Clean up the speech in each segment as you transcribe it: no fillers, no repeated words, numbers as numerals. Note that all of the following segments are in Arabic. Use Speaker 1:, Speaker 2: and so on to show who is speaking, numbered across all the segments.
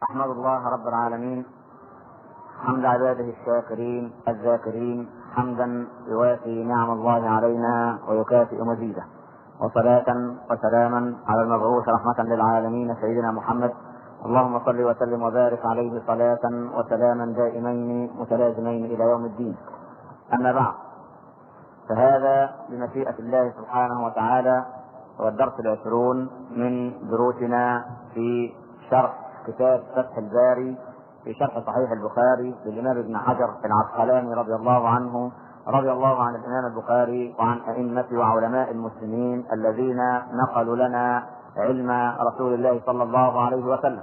Speaker 1: أحمد الله رب العالمين حمد عباده الشاكرين الذاكرين حمدا يوافي نعم الله علينا ويكافئ مزيده، وصلاة وسلاما على المبعوث رحمة للعالمين سيدنا محمد. اللهم صل وسلم وبارك عليه صلاة وسلاما دائمين متلازمين إلى يوم الدين. أما بعد، فهذا بمشيئة الله سبحانه وتعالى هو الدرس 20 من دروسنا في شرح كتاب فتح الباري في شرح صحيح البخاري للإمام ابن حجر العسقلاني رضي الله عنه، رضي الله عن الإمام البخاري وعن أئمة وعلماء المسلمين الذين نقلوا لنا علم رسول الله صلى الله عليه وسلم.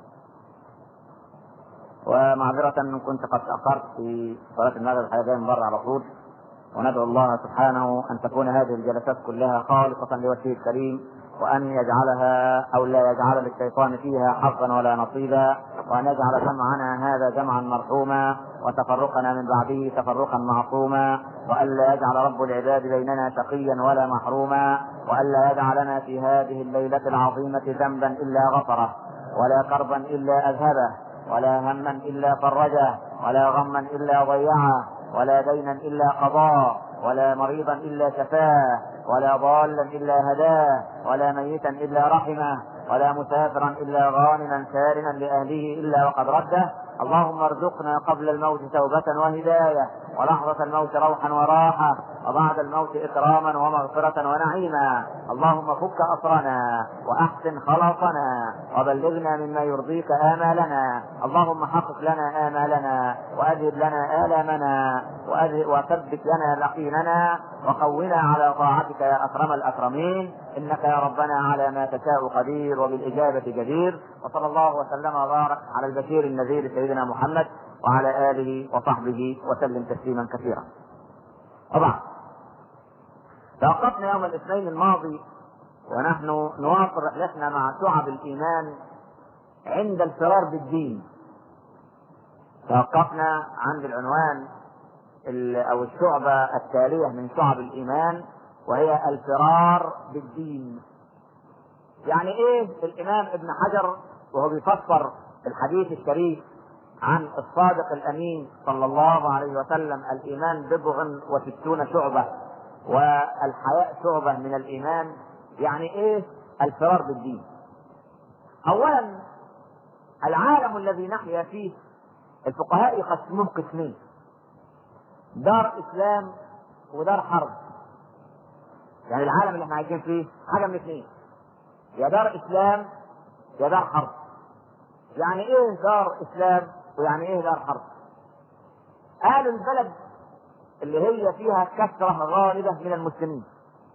Speaker 1: ومعذرة كنت قد تأخرت في صلاة المغرب حاجة من بره على طول، وندعو الله سبحانه أن تكون هذه الجلسات كلها خالصة لوجهه الكريم، وأن يجعلها أو لا يجعل للشيطان فيها حظا ولا نصيبا، وأن يجعل جمعنا هذا جمعا مرحوما وتفرقنا من بعده تفرقا معصوما، وألا يجعل رب العباد بيننا شقيا ولا محروما، وألا يجعلنا في هذه الليلة العظيمة ذنبا إلا غفره، ولا كربا إلا أذهبه، ولا هما إلا فرجه، ولا غما إلا ضيعه، ولا دينا إلا قضاه، ولا مريضا إلا شفاه، ولا ضالا إلا هداه، ولا ميتا إلا رحمه، ولا مسافرا إلا غانما سالما لأهله إلا وقد رده. اللهم ارزقنا قبل الموت توبة وهداية، ولحظة الموت روحا وراحة، وبعد الموت إكراما ومغفرة ونعيما. اللهم فك أسرنا وأحسن خلاصنا وبلغنا مما يرضيك آمالنا. اللهم حقق لنا آمالنا وأذهب لنا آلامنا وثبت لنا يقيننا وقونا على طاعتك يا أكرم الأكرمين، إنك يا ربنا على ما تشاء قدير وبالإجابة جدير. وصلى الله وسلم وبارك على البشير النذير سيدنا محمد وعلى آله وصحبه وسلم تسليما كثيرا. طبعا توقفنا يوم الاثنين الماضي ونحن نواصل رحلتنا مع شعب الإيمان عند الفرار بالدين. توقفنا عند العنوان أو الشعبة التالية من شعب الإيمان، وهي الفرار بالدين. يعني إيه الإمام ابن حجر وهو بيفسر الحديث الشريف عن الصادق الأمين صلى الله عليه وسلم: الإيمان 60 شعبة والحياء شعبة من الإيمان. يعني إيه الفرار بالدين؟ أولا، العالم الذي نحيا فيه الفقهاء يقسموه قسمين: دار إسلام ودار حرب. يعني العالم اللي احنا عايشين فيه حاجة من اثنين: يا دار إسلام يا دار حرب. يعني ايه دار إسلام ويعني ايه دار حرب؟ أهل البلد اللي هي فيها كثرة غالبة من المسلمين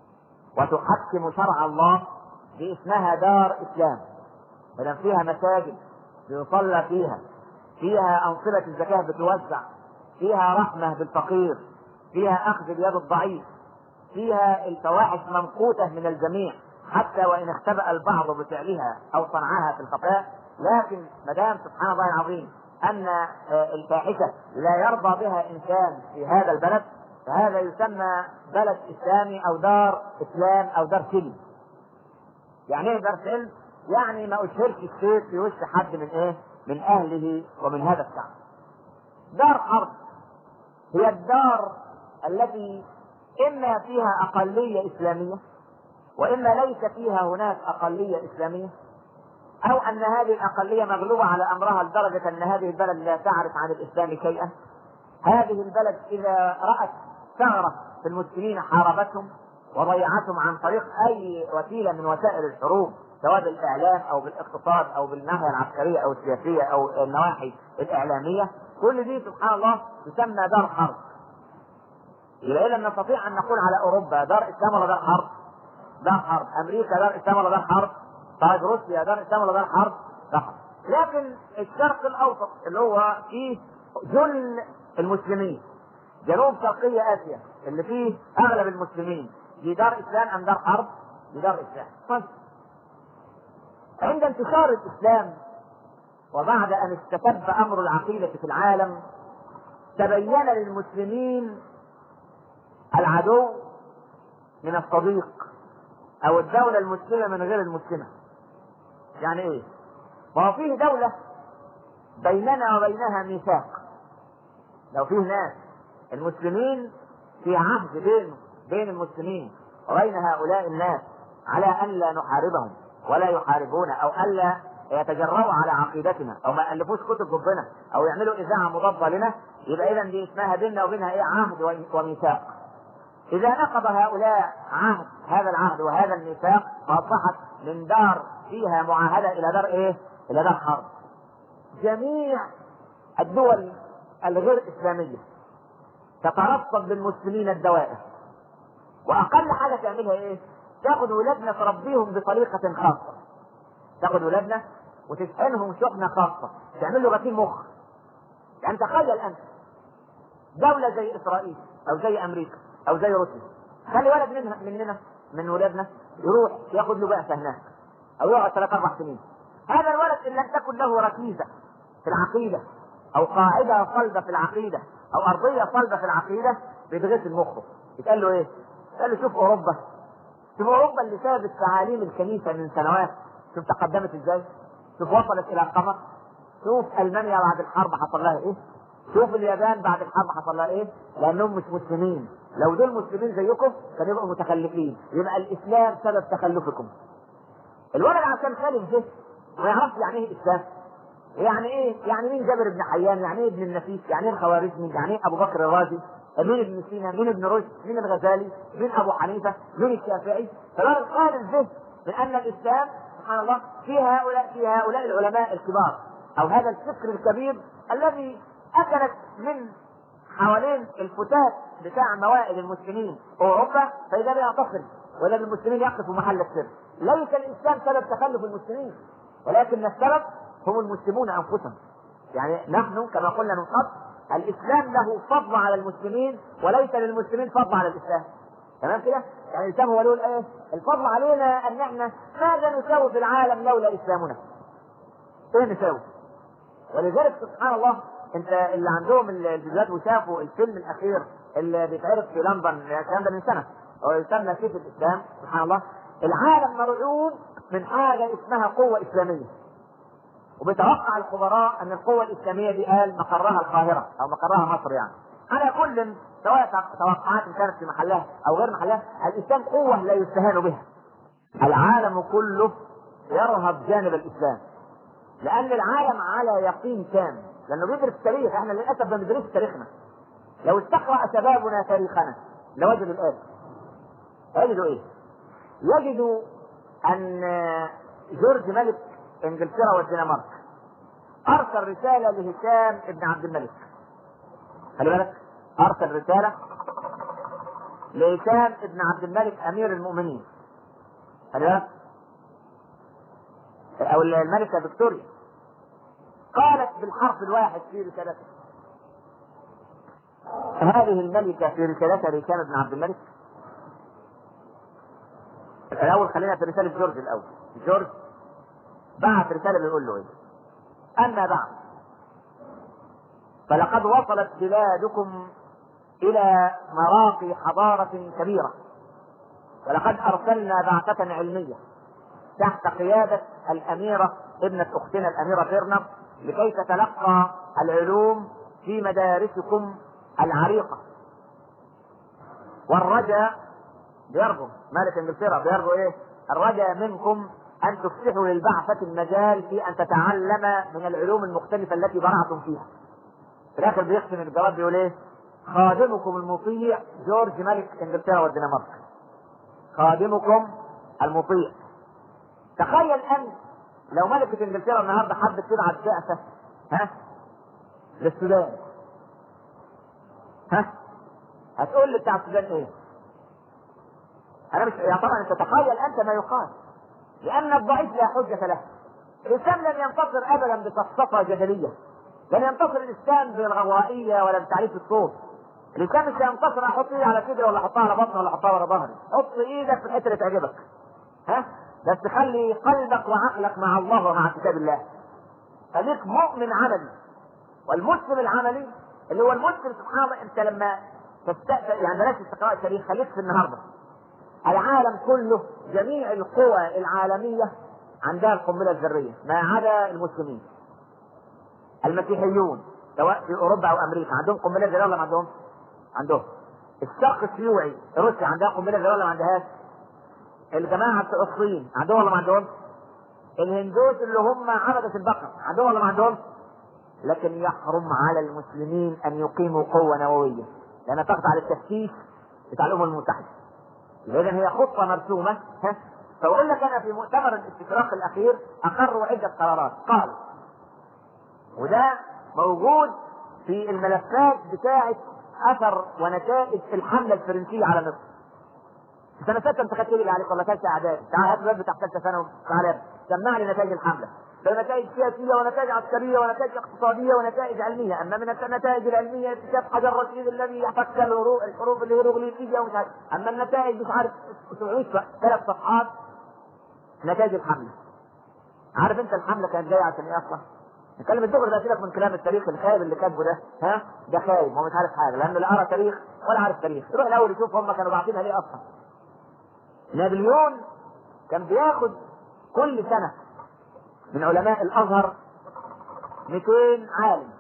Speaker 1: وتحكم شرع الله دي اسمها دار إسلام، فلان فيها مساجد بيصلى فيها أنصبة الزكاة بتوزع، فيها رحمة بالفقير، فيها أخذ بيد الضعيف، فيها الفواحش ممقوتة من الجميع حتى وإن اختبأ البعض بفعلها أو صنعها في الخفاء. لكن مدام سبحان الله العظيم أن الفاحشة لا يرضى بها إنسان في هذا البلد، فهذا يسمى بلد إسلامي أو دار إسلام أو دار سلم. يعني إيه دار سلم؟ يعني ما أشهرش السيف في وش حد من أهله ومن هذا الشعب. دار حرب هي الدار التي إما فيها أقلية إسلامية وإما ليس فيها هناك أقلية إسلامية، أو أن هذه الأقلية مغلوبة على أمرها لدرجة أن هذه البلد لا تعرف عن الإسلام شيئا. هذه البلد إذا رأت ثغرة في المسلمين حاربتهم وضيعتهم عن طريق أي وسيلة من وسائل الحروب، سواء بالإعلام أو بالاقتصاد أو بالناحية العسكرية أو السياسية أو النواحي الإعلامية. كل دي سبحان الله تسمى دار حرب. إذا نستطيع أن نقول على أوروبا دار إسلام ولا دار حرب؟ دار حرب. أمريكا دار إسلام ولا دار حرب؟ طيب روسيا دار إسلام ولا دار حرب؟ دار حرب. لكن الشرق الأوسط اللي هو فيه جل المسلمين، جنوب شرقية آسيا اللي فيه أغلب المسلمين، دي دار إسلام أم دار حرب؟ دي دار إسلام. طيب عند انتشار الإسلام وبعد أن استتب أمر العقيدة في العالم، تبين للمسلمين العدو من الصديق أو الدولة المسلمة من غير المسلمة. يعني إيه؟ ما فيه دولة بيننا وبينها ميثاق. لو فيه ناس المسلمين في عهد بين المسلمين وبين هؤلاء الناس على أن لا نحاربهم ولا يحاربون، أو ألا يتجرؤوا على عقيدتنا، أو ما ألفوش كتب ضدنا، أو يعملوا إذاعة مضادة لنا، يبقى إذا دي اسمها بيننا وبينها إيه؟ عهد وميثاق. إذا نقض هؤلاء هذا العهد وهذا الميثاق فأصبحت من دار فيها معاهدة إلى دار إيه؟ إلى دار حرب. جميع الدول الغير إسلامية تترصد بالمسلمين الدوائر، وأقل حاجة تعملها إيه؟ تاخد ولادنا تربيهم بطريقة خاصة، تاخد ولادنا وتشحنهم شحنة خاصة، تعمل له غسيل مخ. يعني تخيل أنت دولة زي إسرائيل أو زي أمريكا أو زي روسيا، خلي ولد من ولادنا يروح ياخد له بعثة هناك أو يقعد 3-4 سنين. هذا الولد إن لم تكن له ركيزة في العقيدة أو قاعدة صلبة في العقيدة أو أرضية صلبة في العقيدة بيتغسل مخه. يتقال له إيه؟ قال له شوف أوروبا اللي سابت تعاليم الكنيسة من سنوات، شوف تقدمت ازاي، شوف وصلت الى القمر، شوف المانيا بعد الحرب حصل لها ايه، شوف اليابان بعد الحرب حصل لها ايه، لانهم مش مسلمين. لو دول مسلمين زيكم كانوا يبقوا متخلفين، يبقى الاسلام سبب تخلفكم. الولد عشان خالف جسم ما يعرفش يعني ايه اسلام، يعني ايه، يعني مين جابر بن حيان، يعني ايه ابن النفيس، يعني ايه الخوارزمي، يعني ايه ابو بكر الرازي، مين ابن سينا، مين ابن رشد، مين الغزالي، مين ابو حنيفه، مين الشافعي. فالولد خالف جسم من ان الاسلام سبحان الله في هؤلاء العلماء الكبار او هذا الفكر الكبير الذي اكلت من حوالين الفتات بتاع موائد المسلمين اوروبا، فاذا بها تصل واذا المسلمين يقفوا محل السر. ليس الاسلام سبب تخلف المسلمين، ولكن السبب هم المسلمون انفسهم. يعني نحن كما قلنا من قبل الاسلام له فضل على المسلمين وليس للمسلمين فضل على الاسلام. تمام كده؟ يعني الاسلام هو له الايه؟ الفضل علينا ان احنا ماذا نساوي في العالم لولا اسلامنا؟ ايه نساوي؟ ولذلك سبحان الله انت اللي عندهم الفيديوهات وشافوا الفيلم الاخير اللي بيتعرض في لندن الكلام ده من سنه، هو يسمى كيف الاسلام. سبحان الله العالم مرعوب من حاجه اسمها قوه اسلاميه، وبيتوقع الخبراء ان القوه الاسلاميه دي قال مقرها القاهره او مقرها مصر. يعني على كل سواء توقعات كانت في محلها او غير محلها، الاسلام قوه لا يستهان بها. العالم كله يرهب جانب الاسلام لان العالم على يقين تام، لانه بيدرس التاريخ. احنا للاسف ما بندرسش تاريخنا. لو استقرأ شبابنا تاريخنا لوجدوا الآن يجدوا ايه؟ يجدوا ان جورج ملك انجلترا والدنمارك ارسل رسالة لهشام ابن عبد الملك. خلي بالك، ارسل رسالة لهشام ابن عبد الملك امير المؤمنين. خلي بالك، او الملكة فيكتوريا قالت بالحرف الواحد في رسالتها، هذه الملكة في رسالتها لهشام بن عبد الملك. الأول خلينا في رسالة جورج الأول. جورج بعت رسالة بيقول له إيه؟ أما بعد فلقد وصلت بلادكم إلى مراقي حضارة كبيرة، ولقد أرسلنا بعثة علمية تحت قيادة الأميرة ابنة أختنا الأميرة فيرنر لكي تتلقى العلوم في مدارسكم العريقة. والرجاء بيرجو ملك انجلترا بيرجو ايه؟ الرجاء منكم ان تفتحوا للبعثة المجال في ان تتعلم من العلوم المختلفة التي برعتم فيها. في الاخر بيختم الجواب بيقول ايه؟ خادمكم المطيع جورج ملك انجلترا والدنمارك. خادمكم المطيع. تخيل ان لو ملكة انجلترا النهارده حبت تبعت بعثة للسودان، هتقول لي بتاع السودان ايه؟ انا مش يا طبعا انت تتخيل انت ما يقال، لان الضعيف لا حجة له. الاسلام لم ينتصر ابدا بصفصفة جدلية، لم ينتصر الاسلام بالغوائية ولا بتعريف الصوت. الاسلام مش هينتصر احط ايدي على صدري ولا احطها على بطني ولا احطها ورا ظهري. حط ايدك في الحته اللي تعجبك، بس خلي قلبك وعقلك مع الله ومع كتاب الله. خليك مؤمن عملي. والمسلم العملي اللي هو المسلم سبحان الله، انت لما يعني بلاش استقراء التاريخ، خليك في النهارده. العالم كله جميع القوى العالمية عندها القنبلة الذرية ما عدا المسلمين. المسيحيون سواء في اوروبا او امريكا عندهم قنبله ذريه ولا ما عندهم؟ عندهم. الشرق الشيوعي روسيا عندها قنبله ذريه ولا ما عندهاش؟ الجماعه بتوع الصين عندهم ولا ما عندهم؟ الهندوس اللي هم عبدة البقر عندهم ولا ما عندهم؟ لكن يحرم على المسلمين ان يقيموا قوه نوويه لانها تخضع للتفتيش بتاع الامم المتحده. اذا هي خطه مرسومه. فاقول لك انا في مؤتمر الاستشراق الاخير اقروا عده قرارات قالوا، وده موجود في الملفات بتاعه اثر ونتائج الحمله الفرنسيه على مصر. سنة 6 انت خدت لي عليك ولا ثالثه اعدادي؟ تعال هات الواد بتاع ثالثه ثانوي تعالى سمع لي نتائج الحمله. ده نتائج سياسيه ونتائج عسكريه ونتائج اقتصاديه ونتائج علميه، اما من النتائج العلميه اكتشاف حجر رشيد الذي يفك الحروف الهيروغليفيه ومش عارف، اما النتائج مش عارف 700 ثلاث صفحات نتائج الحمله. عارف انت الحمله كانت جايه عشان ايه اصلا؟ نتكلم الدغري ده، سيبك من كلام التاريخ الخايب اللي كاتبه ده، ده خايب هو مش عارف حاجه لانه لا قرا تاريخ ولا عارف تاريخ. يروح الاول يشوف هم كانوا باعتينها ليه اصلا. نابليون كان بياخد كل سنه من علماء الازهر 200 عالم،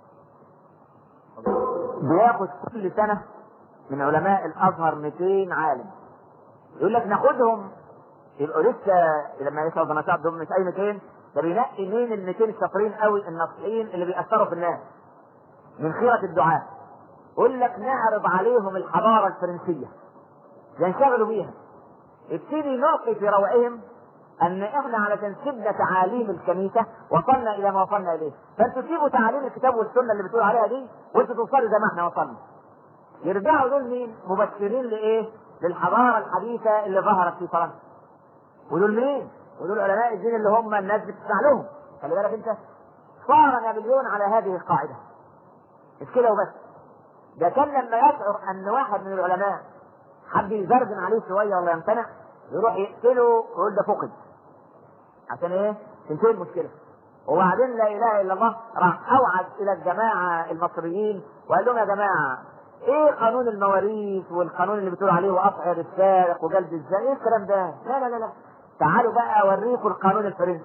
Speaker 1: بياخد كل سنه من علماء الازهر 200 عالم، يقول لك ناخدهم يبقوا لسه لما يسعوا بنشاط دول مش اي 200، ده بينقي مين ال 200 الشاطرين قوي الناصحين اللي بيأثروا في الناس من خيرة الدعاء. يقول لك نعرض عليهم الحضارة الفرنسية ينشغلوا بيها، ابتدي نلقي في روعهم ان احنا علشان سيبنا تعاليم الكنيسة وصلنا الى ما وصلنا اليه، فانتوا سيبوا تعاليم الكتاب والسنة اللي بتقول عليها دي وانتوا توصلوا زي ما احنا وصلنا. يرجعوا دول مين؟ مبشرين لايه؟ للحضارة الحديثة اللي ظهرت في فرنسا. ودول مين؟ ودول علماء الدين اللي هم الناس بتسمع لهم. خلي بالك انت، صار نابليون على هذه القاعدة مش كده وبس، ده كان لما يشعر ان واحد من العلماء حب يزرجن عليه شوية ولا يمتنع يروح يقتله ويقول ده فقد عشان ايه؟ تنتهي المشكلة. وبعدين لا اله الا الله راح اوعد الى الجماعة المصريين وقال لهم يا جماعة ايه قانون المواريث والقانون اللي بتقول عليه وقطع السارق وجلد الزاني؟ ايه الكلام ده؟ لا لا لا لا، تعالوا بقى اوريكم القانون الفرنسي.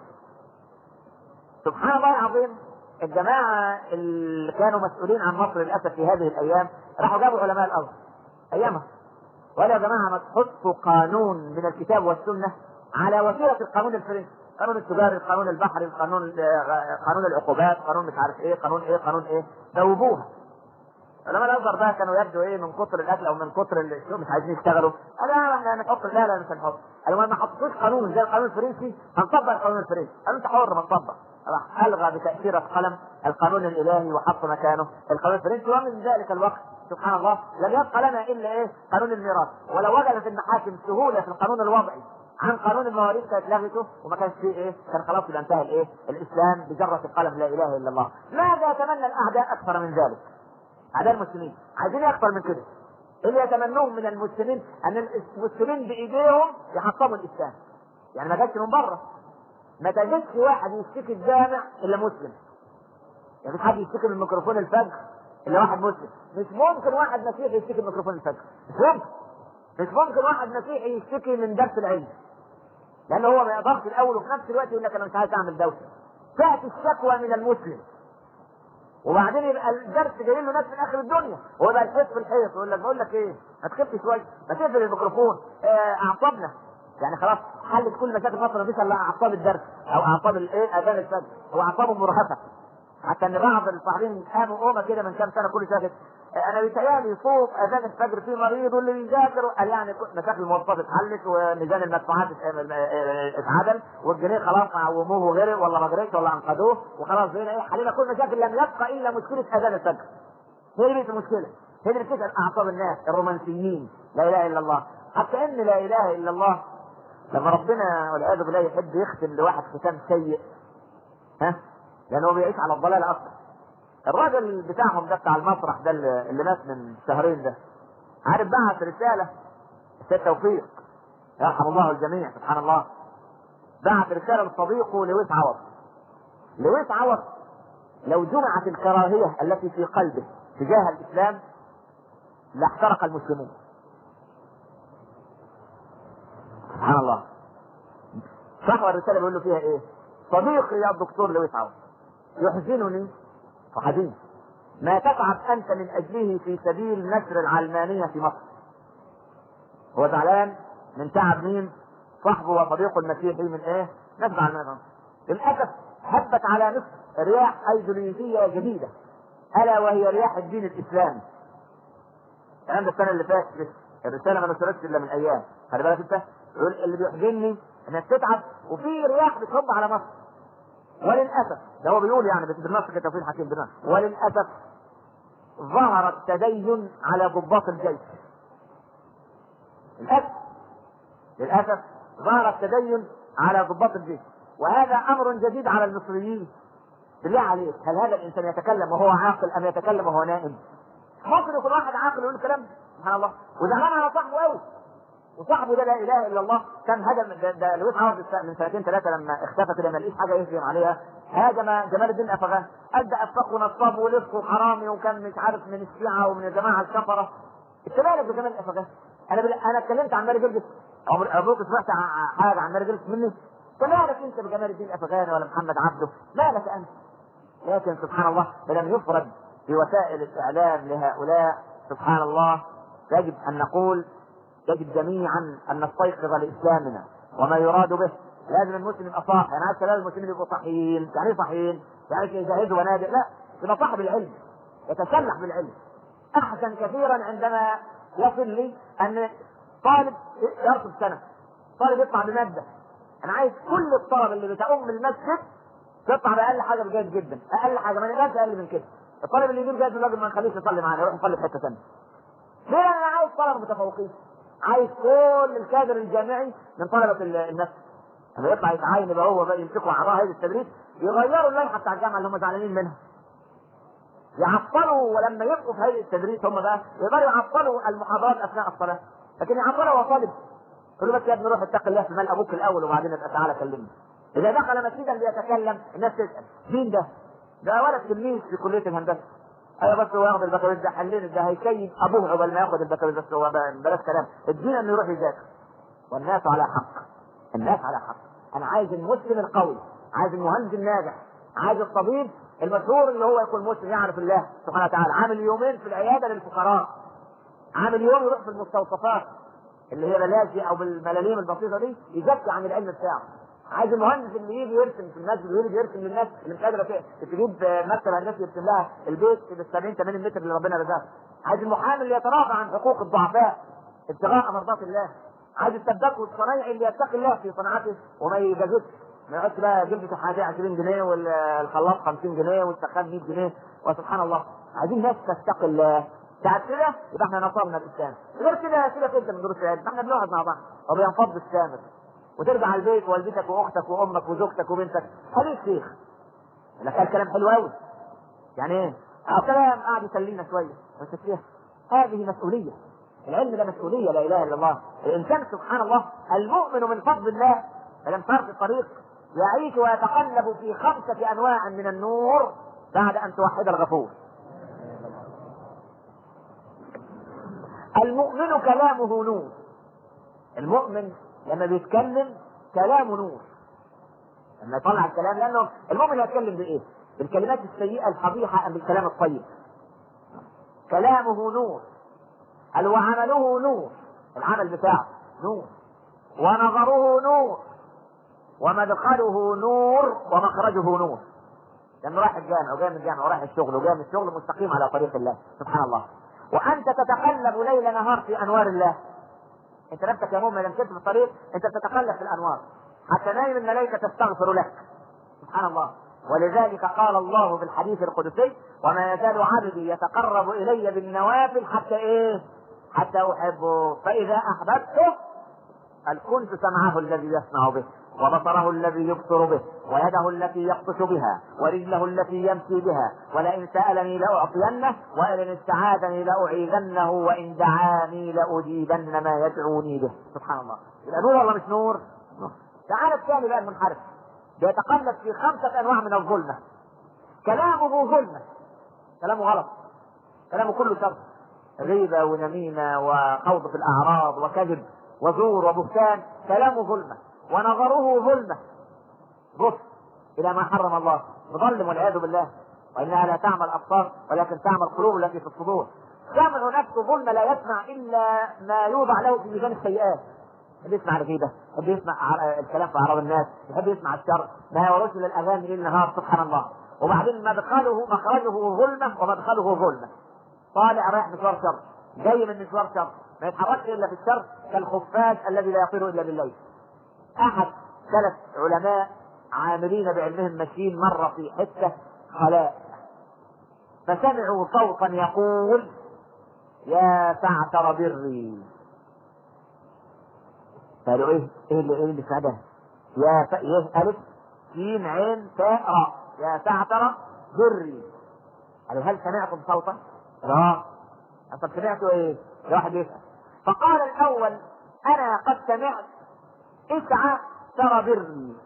Speaker 1: سبحان الله العظيم، الجماعة اللي كانوا مسؤولين عن مصر للأسف في هذه الأيام راحوا جابوا علماء الأرض أيامها وقالوا يا جماعة ما تحطوا قانون من الكتاب والسنة على وسيلة القانون الفرنسي، قانون التجاري، القانون البحري، قانون العقوبات، قانون مش عارف ايه، قانون ايه، ذوبوها. علماء الازهر بقى كانوا يبدو ايه من كتر الاكل او من كتر الشغل مش عايزين يشتغلوا، لا احنا هنحط، لا مش هنحط. قالوا ما حطوش قانون زي القانون الفرنسي هنطبق القانون الفرنسي. قالوا انت حر ما تطبق. راح الغى بتاثير القلم القانون الالهي وحط مكانه القانون الفرنسي، ومن ذلك الوقت سبحان الله لم يبقى لنا الا ايه؟ قانون الميراث. ولو وجدت المحاكم سهوله في القانون الوضعي عن قانون المواريث كانت لغته وما كانش فيه ايه؟ كان خلاص يبقى انتهى الايه؟ الاسلام بجره القلم لا اله الا الله. ماذا يتمنى الاعداء اكثر من ذلك؟ أعداء المسلمين عايزين أكثر من كده. اللي يتمنوه من المسلمين أن المسلمين بإيديهم يحطموا الإسلام. يعني ما جاتش من بره، ما تجدش واحد يشتكي الجامع إلا مسلم. يعني مش حد يشتكي من ميكروفون الفجر إلا واحد مسلم. مش ممكن واحد مسيحي يشتكي من ميكروفون الفجر، مش ممكن واحد مسيحي يشتكي من درس العلم، لأن هو ما يقدرش الأول وفي نفس الوقت يقول لك أنا مش عايز أعمل دوشة. تأتي الشكوى من المسلم وبعدين يبقى الدرس جاي له ناس من اخر الدنيا ويبقى الحيط في الحيط ويقول لك بقول لك ايه ما تخفش شويه ما تقفل الميكروفون اعصابنا. يعني خلاص حلت كل مشاكل مصر مفيش الا اعصاب الدرس او اعصاب الايه اذان الفجر واعصابهم مرهفه. حتى ان بعض الصاحبين قاموا قومه كده من كام سنه كل ساكت انا بيتهيألي صوت اذان الفجر في مريض واللي بيذاكر قال يعني مشاكل المواصلات اتحلت وميزان المدفوعات اتعدل والجنيه خلاص عوموه وغرق ولا ما غرقش ولا انقذوه وخلاص بقينا ايه حلينا كل مشاكل لم يبقى الا مشكله اذان الفجر. هي دي المشكله، هي دي بتسال اعصاب الناس الرومانسيين. لا اله الا الله، حتى ان لا اله الا الله لما ربنا والعياذ بالله يحب يختم لواحد ختام سيء لانه بيعيش على الضلال اصلا. الراجل بتاعهم ده بتاع المسرح ده اللي مات من شهرين ده، عارف بعت رساله السيد توفيق يرحم الله الجميع سبحان الله، بعت رساله لصديقه لويس عوض. لويس عوض لو جمعت الكراهيه التي في قلبه تجاه الاسلام لاحترق المسلمون. سبحان الله. صحوى الرساله بيقول له فيها ايه؟ صديقي يا الدكتور لويس عوض يحزنني وحزين. ما تتعب انت من اجله في سبيل نشر العلمانية في مصر. هو زعلان من تعب مين؟ صاحبه وصديقه المسيحي من ايه؟ نشر علمانية. للاسف هبت على مصر رياح ايديولوجية جديدة، الا وهي رياح الدين الاسلامي. الكلام ده السنة اللي فاتت، الرسالة ما نشرتش الا من ايام. خلي بالك انت، اللي بيحزنني انك تتعب وفي رياح بتهب على مصر. وللاسف ده هو بيقول يعني بالنص كده في الحكيم بالنص، وللاسف ظهر التدين على ضباط الجيش. للاسف ظهر التدين على ضباط الجيش، وهذا امر جديد على المصريين. بالله عليك، هل هذا الانسان يتكلم وهو عاقل ام يتكلم وهو نائم؟ ممكن يكون واحد عاقل يقول الكلام سبحان الله وزعلان على صاحبه قوي، وصاحبه ده لا اله الا الله كان هدم. ده لويس هاورد من سنتين ثلاثه لما اختفى كده ما لقيش حاجه يهجم عليها، هاجم جمال الدين افغان، ادى افاق ونصاب ولص وحرامي وكان مش عارف من الشيعه ومن الجماعه الكفره. اتبالك بجمال الافغان. انا اتكلمت عن ماري جرجس، عمرك سمعت حاجه عن ماري جرجس مني؟ مالك انت بجمال الدين افغان ولا محمد عبده؟ مالك انت؟ لكن سبحان الله لم يفرد في وسائل الاعلام لهؤلاء. سبحان الله، يجب ان نقول، يجب جميعا ان نستيقظ لاسلامنا وما يراد به. لازم المسلم يبقى صاحي. انا عايز شباب المسلمين يبقوا صحيين. يعني ايه صحيين؟ يعني يجاهدوا ونادئ؟ لا، يبقى صاحب العلم، يتسلح بالعلم. احسن كثيرا عندما يصل لي ان طالب يرسب سنه، طالب يطلع بماده. انا عايز كل الطلبه اللي بتقوم المسجد تطلع باقل حاجه بجد جدا، اقل حاجه ما نقدرش اقل من كده. الطالب اللي يجيب جد الراجل ما نخليش يصلي معانا، يروح يصلي في حته ثانيه. ليه؟ انا عايز طلبه متفوقين، عايز كل الكادر الجامعي من طلبه النفس لما يطلع يتعين يبقى هو بقى يمسكوا اعضاء هيئه التدريس يغيروا اللائحه بتاع الجامعه اللي هم زعلانين منها، يعطلوا. ولما يبقوا في هيئه التدريس هم بقى يقدروا يعطلوا المحاضرات اثناء الصلاه، لكن يعطلوا هو طالب. يقول له بس يا ابني روح اتق الله في مال ابوك الاول وبعدين ابقى تعالى كلمني. اذا دخل مسجدا ليتكلم الناس تسال مين ده؟ ده ولد تلميذ في كليه الهندسه. ايوه بس هو ياخد البكالوريوس ده حلين ده هيكيد ابوه قبل ما ياخد البكالوريوس، بس هو بلاش كلام، ادينا انه يروح يذاكر. والناس على حق، الناس على حق. انا عايز المسلم القوي، عايز المهندس الناجح، عايز الطبيب المشهور اللي هو يكون مسلم يعرف الله سبحانه وتعالى، عامل يومين في العياده للفقراء، عامل يوم يروح في المستوصفات اللي هي بلاجي او بالملاليم البسيطه دي يزكي عن العلم بتاعه. عايز المهندس اللي يجي يرسم في المسجد ويجي يرسم للناس اللي مش قادره تجيب مكتب هندسي يرسم لها البيت بال 70 80 متر اللي ربنا رزقها. عايز المحامي اللي يترافع عن حقوق الضعفاء ابتغاء مرضات الله. عايز السباك والصنايعي اللي يتقي الله في صناعته وما يجازفش، ما يقعدش بقى جلده الحادية 20 جنيه والخلاط 50 جنيه والسخان 100 جنيه وسبحان الله. عايزين ناس تتقي الله. ساعة كده يبقى احنا نصرنا الاسلام. غير كده سيبك انت من دروس العلم، احنا بنقعد مع بعض وبينفض السامر وترجع البيت والدتك واختك وامك وزوجتك وبنتك خليك شيخ. لك قال كلام حلو قوي. يعني ايه؟ كلام قاعد يسلينا شويه بس فيها. هذه مسؤوليه. العلم ده مسؤوليه، لا اله الا الله. الانسان سبحان الله المؤمن من فضل الله فلم فرق الطريق يعيش ويتقلب في 5 انواع من النور بعد ان توحد الغفور. المؤمن كلامه نور. المؤمن لما بيتكلم كلامه نور، لما يطلع الكلام، لانه المؤمن يتكلم بايه؟ بالكلمات السيئه القبيحه ام بالكلام الطيب؟ كلامه نور. وعمله نور، العمل بتاعه نور، ونظره نور، ومدخله نور، ومخرجه نور. لانه رايح الجامع وجاي من الجامع ورايح الشغل وجاي من الشغل مستقيم على طريق الله سبحان الله. وانت تتقلب ليل نهار في انوار الله. انت نفسك يا مؤمن لما كنت في الطريق انت بتتقلب في الانوار حتى نايم الملائكه تستغفر لك سبحان الله. ولذلك قال الله في الحديث القدسي: وما يزال عبدي يتقرب الي بالنوافل حتى ايه؟ حتى احبه، فاذا احببته قال كنت سمعه الذي يسمع به، وبصره الذي يبصر به، ويده التي يبطش بها، ورجله التي يمشي بها، ولئن سألني لأعطينه، ولئن استعاذني لأعيذنه، وإن دعاني لأجيبن ما يدعوني به. سبحان الله. يبقى نور ولا مش نور؟ تعال الثاني بقى المنحرف بيتقلب في 5 انواع من الظلمة. كلامه ظلمة، كلامه غلط، كلامه كله شر، غيبة ونميمة وخوض في الأعراض وكذب وزور وبهتان، كلامه ظلمة. ونظره ظلمة، بص إلى ما حرم الله، مظلم والعياذ بالله. وانها لا تعمى الابصار ولكن تعمى القلوب التي في الصدور. سمع نفسه ظلم لا يسمع الا ما يوضع له في ميزان السيئات. يحب يسمع الغيبه، يحب يسمع الكلام في اعراض الناس، يحب يسمع الشر، ما يوروش الا الاغاني ليل نهار سبحان الله. وبعدين مخرجه ظلمه ومدخله ظلمه. طالع رايح مشوار شر، جاي من مشوار شر، ما يتحركش الا في الشر كالخفاش الذي لا يطير الا بالليل. احد 3 علماء عاملين بعلمهم ماشيين مره في حته خلاء، فسمعوا صوتا يقول يا تعتر بري. قالوا ايه اللي سمعه؟ ايه الف سين عين تاء راء، يا تعتر بري. قالوا هل سمعتم صوتا؟ لا. طب سمعتوا ايه؟ واحد يسأل. فقال الاول انا قد سمعت اسعى ترى بري.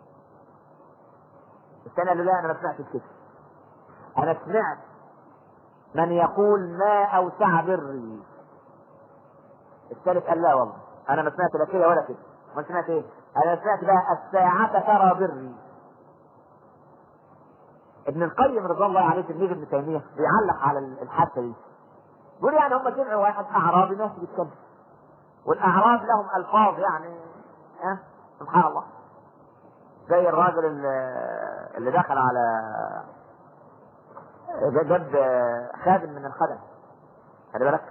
Speaker 1: الثاني قال له لا انا ما سمعتش كده، انا سمعت من يقول ما اوسع بري. الثالث قال لا والله انا ما سمعت لا كده ولا كده. ما سمعت ايه؟ انا سمعت بقى الساعة ترى بري. ابن القيم رضي الله عليه تلميذ ابن تيمية بيعلق على الحادثة دي، بيقول يعني هم سمعوا واحد اعرابي ماشي بيتكلم، والاعراب لهم الفاظ يعني سبحان الله، زي الراجل اللي دخل على جاب خادم من الخدم، خلي بالك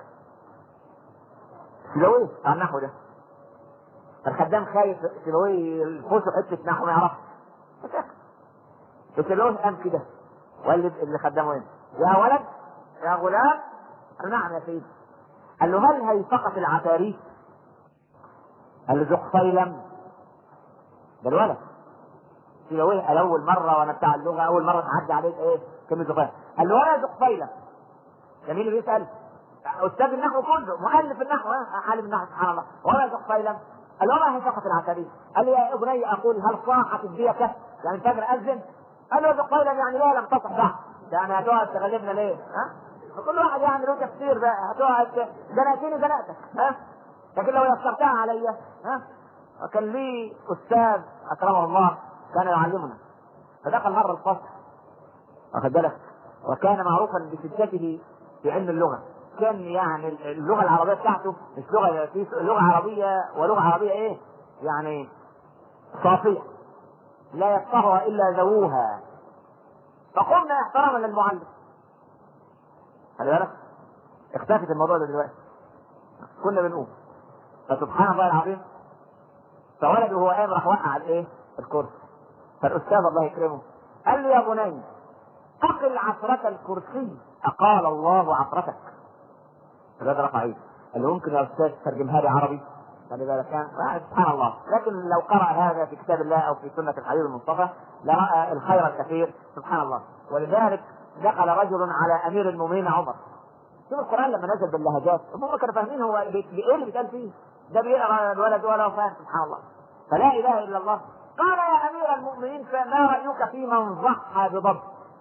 Speaker 1: سيبويه على النحو ده، الخدام خايف سيبويه يخش حته نحو ما يعرفش، سيبويه قام كده وقال اللي خدامه ايه؟ يا ولد يا غلام. قال نعم يا سيدي. قال له هل هيفقت العفاريت؟ قال له ذو خيلم. ده الولد سيبويه قال اول مره وانا بتاع اللغه اول مره تعدي عليك ايه كلمه ذو خيلم. قال له ولا ذو خيلم. جميل اللي بيسال استاذ النحو كله مؤلف النحو عالم النحو سبحان الله. ولا ذو خيلم. قال له ما هي فقط العفاريت؟ قال لي يا ابني اقول هل صاحت الديكه؟ يعني الفجر اذن. قال له ذو خيلم يعني لا لم تصح بعد، يعني هتقعد تغلبنا ليه؟ فكل واحد يعني له تفسير بقى، هتقعد زنقتني زنقتك لكن لو يسرتها عليا وكان لي استاذ اكرمه الله كان يعلمنا، فدخل مره الفصل واخد بالك، وكان معروفا بشدته في علم اللغه، كان يعني اللغه العربيه بتاعته مش لغه في لغه عربيه ولغه عربيه ايه يعني صافيه لا يفقهها الا ذووها. فقمنا احتراما للمعلم، خلي بالك اختفت الموضوع ده دلوقتي، كنا بنقول فسبحان الله العظيم. فولده وهو قايم راح وقع الايه الكرسي، فالاستاذ الله يكرمه قال له يا بني اقل عثرة الكرسي اقال الله عثرتك. هذا رفع ايده قال له ممكن يا استاذ ترجمها لي عربي؟ خلي بالك سبحان الله. لكن لو قرأ هذا في كتاب الله او في سنة الحبيب المصطفى لرأى الخير الكثير سبحان الله. ولذلك دخل رجل على امير المؤمنين عمر. شوف القرآن لما نزل باللهجات هم كانوا فاهمين هو ايه اللي بيتقال فيه، ده بيقرا الولد ولا فاهم سبحان الله. فلا اله الا الله. قال يا امير المؤمنين فما رايك في من ضحى بضب؟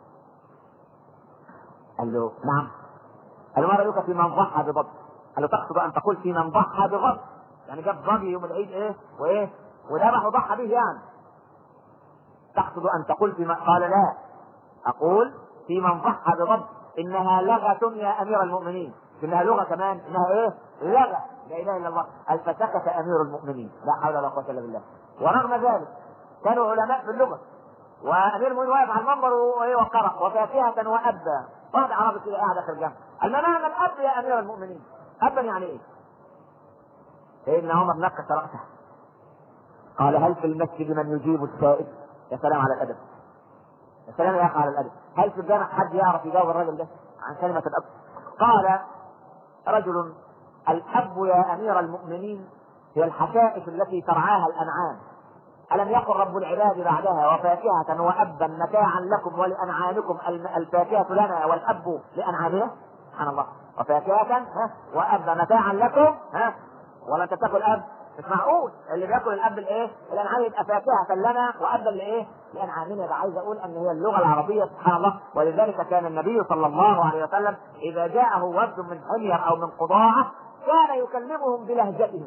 Speaker 1: قال له نعم. قال له ما رايك في من ضحى بضب؟ قال له تقصد ان تقول في من ضحى بضب يعني جاب ضبي يوم العيد ايه وايه وذبح وضحى به يعني تقصد ان تقول في من؟ قال لا اقول في من ضحى بضب انها لغة يا امير المؤمنين، انها لغة كمان انها ايه لغة لا اله الا الله. قال فسكت امير المؤمنين لا حول ولا قوة الا بالله. ورغم ذلك كانوا علماء في اللغة، وامير المؤمنين واقف على المنبر وقرأ وفاكهة وابا، واحد عربي كده قاعد اخر جنب. قال ما معنى الاب يا امير المؤمنين؟ ابا يعني ايه؟ سيدنا عمر نكس رأسه قال هل في المسجد من يجيب السائل؟ يا سلام على الادب، يا سلام يا اخي على الادب. هل في الجامع حد يعرف يجاوب الرجل ده عن كلمة الاب؟ قال رجل الاب يا امير المؤمنين هي الحشائش التي ترعاها الانعام، الم يقل رب العباد بعدها وفاكهة وابا متاعا لكم ولانعامكم؟ الفاكهة لنا والاب لانعامنا سبحان الله. وفاكهة وابا متاعا لكم ولا تتقوا الاب؟ مش معقول اللي بياكل الاب الايه الانعام يبقى فاكهة لنا وابا لايه لانعامنا. ده عايز اقول ان هي اللغة العربية سبحان الله. ولذلك كان النبي صلى الله عليه وسلم اذا جاءه وفد من حمير او من قضاعة كان يكلمهم بلهجتهم،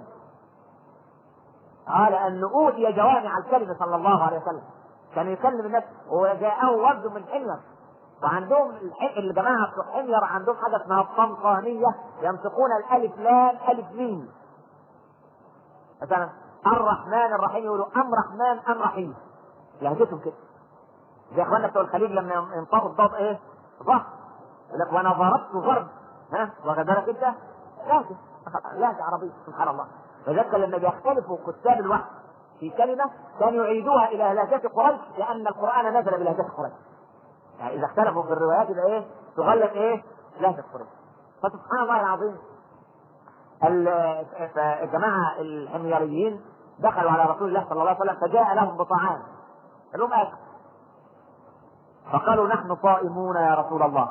Speaker 1: قال ان اوتي جوامع الكلمة صلى الله عليه وسلم، كان يكلم الناس وجاءه وفد من حمير وعندهم الجماعه بتوع حمير عندهم حاجه اسمها الطنطانيه، ينطقون الالف لام الف ميم. مثلا الرحمن الرحيم يقولوا ام رحمن ام رحيم، لهجتهم كده. زي اخواننا بتوع الخليج لما ينطقوا الضاد ايه؟ ضغط. يقول لك وانا ضربت ضرب، ها واخد بالك انت؟ لهجه عربيه سبحان الله. لذلك لما بيختلفوا كتاب الوحي في كلمه كانوا يعيدوها الى لهجه قريش، لان القران نزل بلهجه قريش. يعني اذا اختلفوا في الروايات يبقى ايه؟ تغلب ايه؟ لهجه قريش. فسبحان الله العظيم الجماعه الحميريين دخلوا على رسول الله صلى الله عليه وسلم فجاء لهم بطعام، قال لهم اكل، فقالوا نحن صائمون يا رسول الله.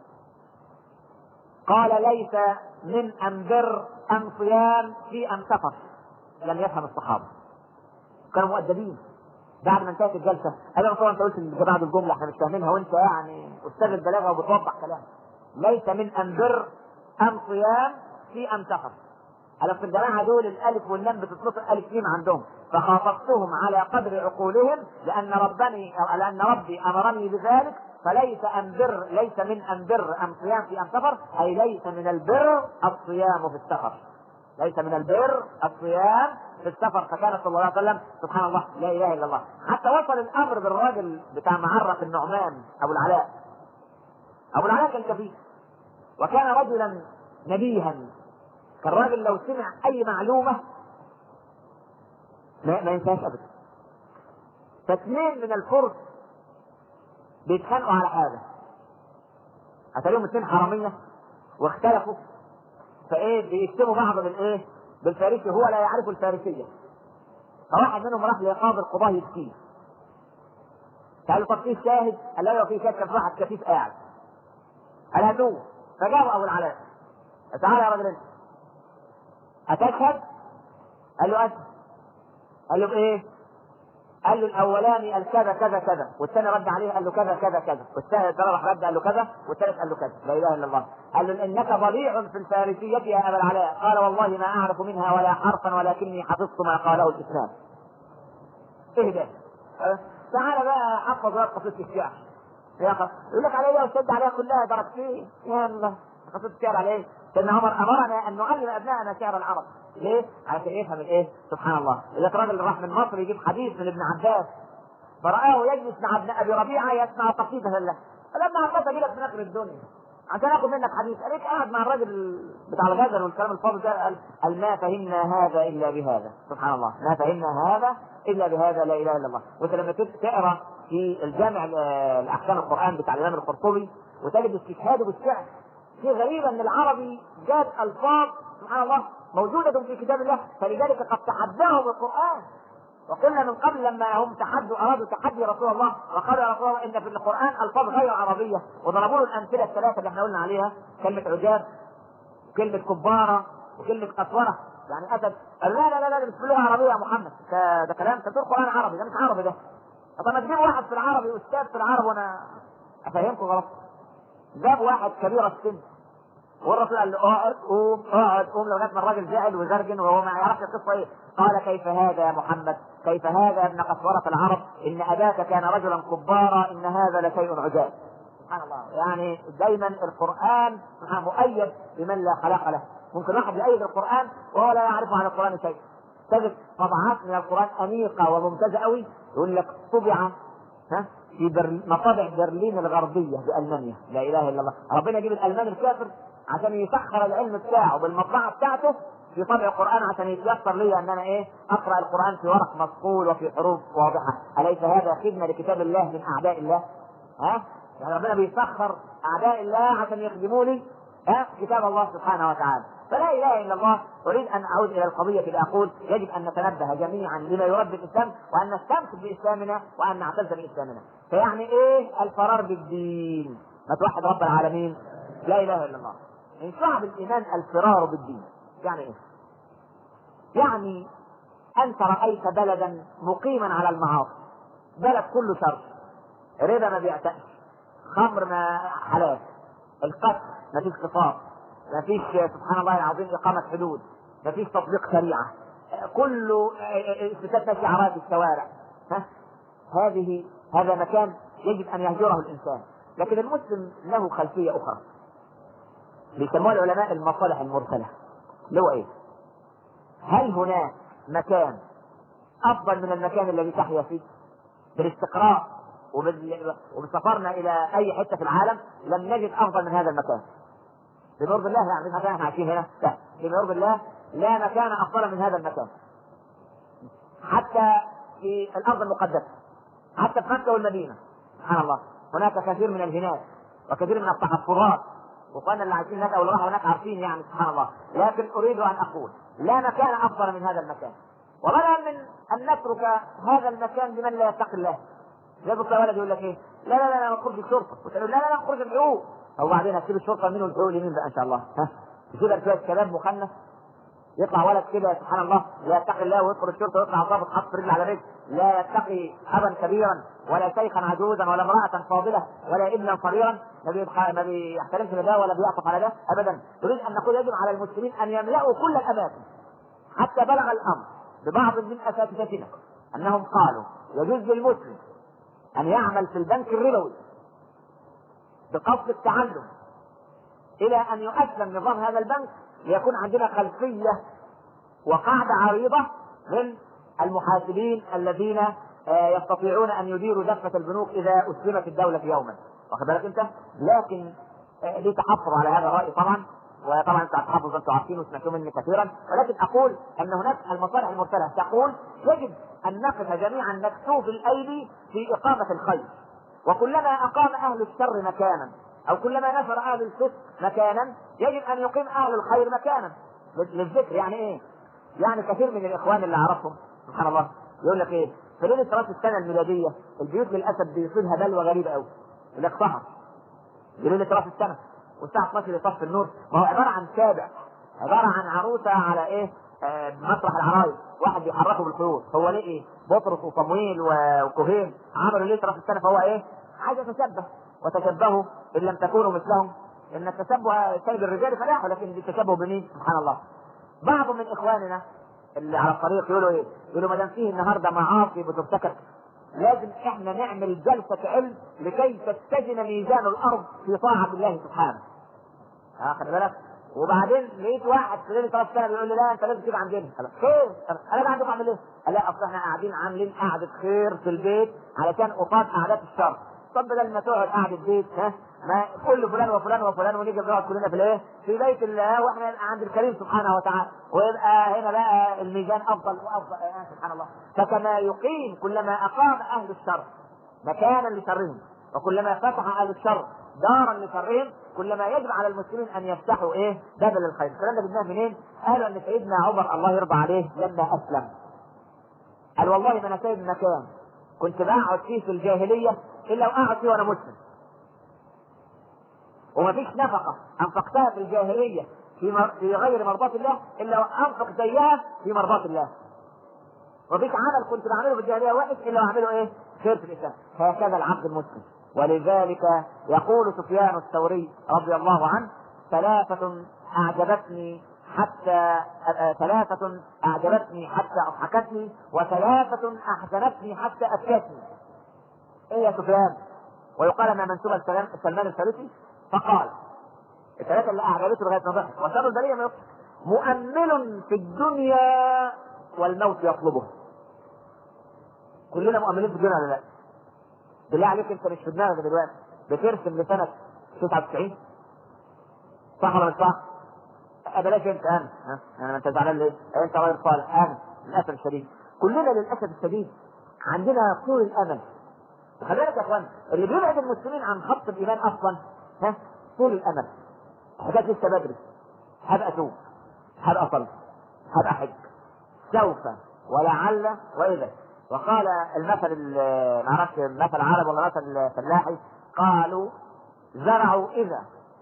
Speaker 1: قال ليس من ام بر ام صيام في ام سفر. لم يفهم الصحابه، كانوا مؤدبين. بعد ما انتهت الجلسه قال له طبعا انت قلت للجماعه الجمله احنا مش فاهمينها وانت يعني استاذ البلاغه وبتوضح كلام. ليس من ام بر ام صيام في ام سفر. قال في الجماعه دول الالف واللام بتتنطق الف ميم عندهم، فخاطبتهم على قدر عقولهم لان ربي امرني بذلك. فليس انبر، ليس من انبر ام صيام في ام سفر، اي ليس من البر الصيام في السفر. ليس من البر الصيام في السفر. فكان صلى الله عليه وسلم سبحان الله لا اله الا الله. حتى وصل الامر بالراجل بتاع معرة النعمان ابو العلاء. ابو العلاء كان كفيف وكان رجلا نبيها. كان الراجل لو سمع اي معلومه ما ينساش ابدا. فاثنين من الفرس بيتخانقوا على حاجه، اتاريهم اثنين حراميه واختلفوا، فايه بيكتبوا بعض بالايه؟ بالفارسي، هو لا يعرف الفارسيه. فواحد منهم راح لقاضي القضاه يشكيه. قال له طب في شاهد؟ قال له في شاهد. كان واحد كفيف قاعد. قال هاتوه. فجابوا ابو العلاء. تعالى يا راجل انت اتشهد؟ قال له اشهد. قال له بايه؟ قال له الاولاني قال كذا كذا كذا، والثاني رد عليه قال له كذا كذا كذا، والثالث راح رد قال له كذا، والثالث قال له كذا. لا اله الا الله. قال له انك ضليع في الفارسيه يا ابا العلاء. قال والله ما اعرف منها ولا حرفا ولكني حفظت ما قاله الاسلام. ايه ده؟ تعالى بقى حفظ لك قصيده الشعر يا اخي. يقول لك عليها وشد عليها كلها درجتين. يلا قصيده الشعر عليه. سيدنا عمر امرنا ان نعلم ابنائنا شعر العرب. ليه؟ عشان يفهم الايه؟ سبحان الله. اذا راجل راح من مصر يجيب حديث من ابن عباس فرآه يجلس مع ابن ابي ربيعه يسمع قصيده له. فلما عباس اجي لك من اخر الدنيا عشان اخذ منك حديث، قالك قاعد مع الراجل بتاع الغزل والكلام الفاضي ده. قال ما فهمنا هذا الا بهذا. سبحان الله، ما فهمنا هذا الا بهذا. لا اله الا الله. وانت لما تقرا في الجامع الاحكام القران بتاع الامام القرطبي وتجد استشهاده بالشعر، شيء غريب ان العربي جاب الفاظ سبحان الله موجوده في كتاب الله، فلذلك قد تحداهم القران. وقلنا من قبل لما هم ارادوا تحدي رسول الله وقالوا يا رسول الله ان في القران الفاظ غير عربيه، وضربوا له الامثله الثلاثه اللي احنا قلنا عليها، كلمه عجاب وكلمه كباره وكلمه قسوره يعني اسد. قال لا مش باللغه العربيه يا محمد، ده كلام تقول قران عربي، ده مش عربي ده. طب ما تجيب واحد في العربي استاذ في العرب وانا افهمكم غلط. جاب واحد كبير السن والرسول قال له اقعد قوم لغايه ما الراجل زعل وزرجن وهو ما يعرفش القصه ايه. قال كيف هذا يا محمد؟ كيف هذا يا ابن قسوره العرب؟ ان اباك كان رجلا كبارا، ان هذا لشيء عجاب. سبحان الله. يعني دايما القران مؤيد بمن لا خلاق له. ممكن واحد يؤيد القران وهو لا يعرف عن القران شيء. تجد طبعات من القران انيقه وممتازه قوي، يقول لك طبع في مطابع برلين الغربيه بالمانيا. لا اله الا الله. ربنا يجيب الالماني الكافر عشان يسخر العلم بتاعه بالمطبعه بتاعته في طبع القران عشان يتيسر لي ان انا اقرا القران في ورق مصقول وفي حروف واضحه. اليس هذا خدمه لكتاب الله من اعداء الله؟ يعني ربنا بيسخر اعداء الله عشان يخدموا لي كتاب الله سبحانه وتعالى. فلا اله الا الله. اريد ان اعود الى القضيه لاقول يجب ان نتنبه جميعا لما يرد الاسلام وان نستمسك باسلامنا وان نعتز باسلامنا. فيعني ايه الفرار بالدين؟ ما توحد رب العالمين. لا اله الا الله. من شعب الايمان الفرار بالدين. يعني ايه؟ يعني انت رايت بلدا مقيما على المعاصي، بلد كله شر، ربا ما بيعتقش، خمر ما حلال، القتل ما فيش قصاص، ما فيش سبحان الله العظيم اقامه حدود، ما فيش تطبيق شريعه، كله ستات ماشي عرايا في الشوارع. هذا مكان يجب ان يهجره الانسان. لكن المسلم له خلفية أخرى بيسموها العلماء المصالح المرسلة، اللي هو إيه؟ هل هناك مكان أفضل من المكان الذي تحيا فيه؟ بالاستقراء وبسفرنا إلى أي حتة في العالم لم نجد أفضل من هذا المكان. بنور بالله يعني مش احنا عايشين هنا، لا، بنور بالله لا مكان أفضل من هذا المكان. حتى في الأرض المقدسة، حتى في مكة والمدينة، سبحان الله، هناك كثير من الهنات وكثير من التحفظات، وقالنا اللي عايشين هناك او اللي راحوا هناك عارفين يعني، سبحان الله. لكن اريد ان اقول لا مكان افضل من هذا المكان، وبدلا من ان نترك هذا المكان لمن لا يتقي الله. يبقى ولد يقول لك ايه؟ لا لا لا ما نخرج الشرطه، وتقول لا لا لا نخرج الحقوق، او بعدين هتسيب الشرطه لمين والحقوق لمين بقى ان شاء الله؟ ها؟ تجيب شويه كلام مخنث، يطلع ولد كده سبحان الله لا يتقي الله ويدخل الشرطه ويطلع ضابط حط رجل على رجل، لا يتقي ابا كبيرا ولا شيخا عجوزا ولا امراه فاضله ولا ابنا صغيرا، ما بيحترمش ده ولا بيعطف على ده ابدا. تريد ان نقول يجب على المسلمين ان يملأوا كل الاماكن، حتى بلغ الامر ببعض من اساتذتنا انهم قالوا يجوز للمسلم ان يعمل في البنك الربوي بقصد التعلم الى ان يؤسلم نظام هذا البنك، ليكون عندنا خلفيه وقاعده عريضه من المحاسبين الذين يستطيعون ان يديروا دفه البنوك اذا اسلمت الدوله يوما، واخد بالك انت؟ لكن لي تحفظ على هذا الراي طبعا، وطبعا انت التحفظ انتم عارفين وسمعتوا مني كثيرا، ولكن اقول ان هناك المصالح المرسله تقول يجب ان نقف جميعا مكتوف الايدي في اقامه الخير، وكلما اقام اهل الشر مكانا او كلما نشر اهل الفسق مكانا يجب ان يقيم اهل الخير مكانا. للذكر يعني ايه؟ يعني كثير من الاخوان اللي اعرفهم سبحان الله يقول لك ايه؟ في ليله راس السنه الميلاديه البيوت للاسف بيصيبها بلوى غريبه قوي، يقول لك سهر ليله راس السنه والساعه 12 يطفي النور، ما هو عباره عن سابع، عباره عن عروسه على ايه؟ مسرح العرايس، واحد بيحركه بالخيوط. هو ليه ايه؟ بطرس وصمويل وكوهين عملوا ليله راس السنه، فهو ايه؟ عايز يتشبه، وتشبهوا ان لم تكونوا مثلهم، ان التشبه سيد الرجال فلاح، ولكن التشبه بمين؟ سبحان الله. بعض من اخواننا اللي على الطريق يقولوا ايه؟ يقولوا ما دام فيه النهارده معاصي بترتكب لازم احنا نعمل جلسه علم لكي تتزن ميزان الارض في طاعه الله سبحانه. خلي بالك. وبعدين لقيت واحد في ليله 3 سنه بيقول لي لا انت لازم تيجي عندنا. خير، انا عندكم اعمل ايه؟ لا اصل احنا قاعدين عاملين قعده خير في البيت علشان قصاد قعدات الشر. طب بدل ما تقعد قاعده بيت ما كل فلان وفلان وفلان ونيجي نقعد كلنا في الايه؟ في بيت الله واحنا عند الكريم سبحانه وتعالى، ويبقى هنا بقى الميزان افضل وافضل. سبحان الله. فكما يقيم كلما اقام اهل الشر مكانا لشرهم، وكلما فتح اهل الشر دارا لشرهم، كلما يجب على المسلمين ان يفتحوا ايه؟ باب للخير. الكلام ده جبناه منين؟ قالوا ان سيدنا عمر الله يرضى عليه لما اسلم قال والله ما انا سايب مكان كنت بقعد فيه في الجاهليه الا واقعد فيه وانا مسلم، ومفيش نفقه انفقتها في الجاهليه في غير مرضات الله الا وانفق زيها في مرضات الله، ومفيش عمل كنت بعمله في الجاهليه وحش الا واعمله ايه؟ خير في الاسلام. هكذا العبد المسلم. ولذلك يقول سفيان الثوري رضي الله عنه ثلاثة أعجبتني حتى أضحكتني، وثلاثة أحزنتني حتى أبكتني. إيه يا سفيان؟ ويقال أنها منسوبة سلمان الفارسي، فقال الثلاثة اللي أعجبته لغاية ما ضحك وشر البرية ما يضحك: مؤمل في الدنيا والموت يطلبه. كلنا مؤمنين في الدنيا ولا لا؟ بالله عليك انت مش في دماغك دلوقتي بترسم لسنة 99 صح ولا مش صح؟ بلاش انت انا انت زعلان ليه؟ انت غير صالح. انا للاسف الشديد كلنا للاسف الشديد عندنا طول الامل. خلي بالك يا اخوان اللي بيبعد المسلمين عن خط الايمان اصلا طول الامل. حكايه لسه بدري، هبقى اتوب، هبقى اصلي، هبقى حج، سوف ولعل واذا. وقال المثل معرفش مثل عرب ولا مثل فلاحي، قالوا زرعوا اذا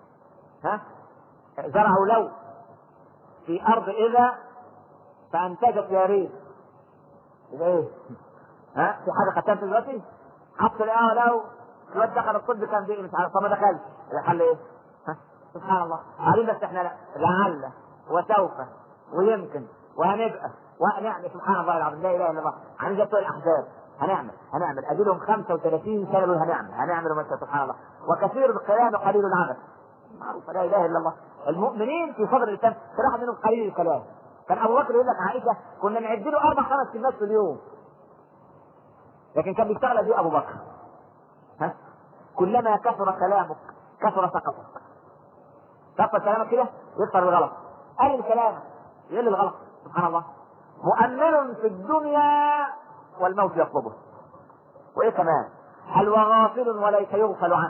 Speaker 1: زرعوا لو في ارض اذا فانتجت يا ريت. يبقى ايه؟ في حاجه خدتها دلوقتي؟ حط لو الواد دخل الطب كان مش عارف، طب ما دخلش الحل ايه؟ سبحان الله. عارفين بس احنا لعل وسوف ويمكن وهنبقى ونعمل. سبحان الله العظيم لا اله الا الله. عن بتوع الاحزاب هنعمل اديلهم 35 سنه دول هنعمل وما سبحان الله. وكثير الكلام قليل العمل، معروف لا اله الا الله. المؤمنين في صدر الاسلام صراحه منهم قليل الكلام. كان ابو بكر يقول لك عائشه كنا نعد له 4-5 كلمات في اليوم، لكن كان بيشتغل قد ايه ابو بكر؟ كلما كثر كلامك كثر سقطك. كثر كلامك كده يكثر الغلط، قلل كلامك يقل الغلط. سبحان الله. مؤمن في الدنيا والموت يطلبه. وايه كمان؟ هل وغافل وليس يغفل عنه.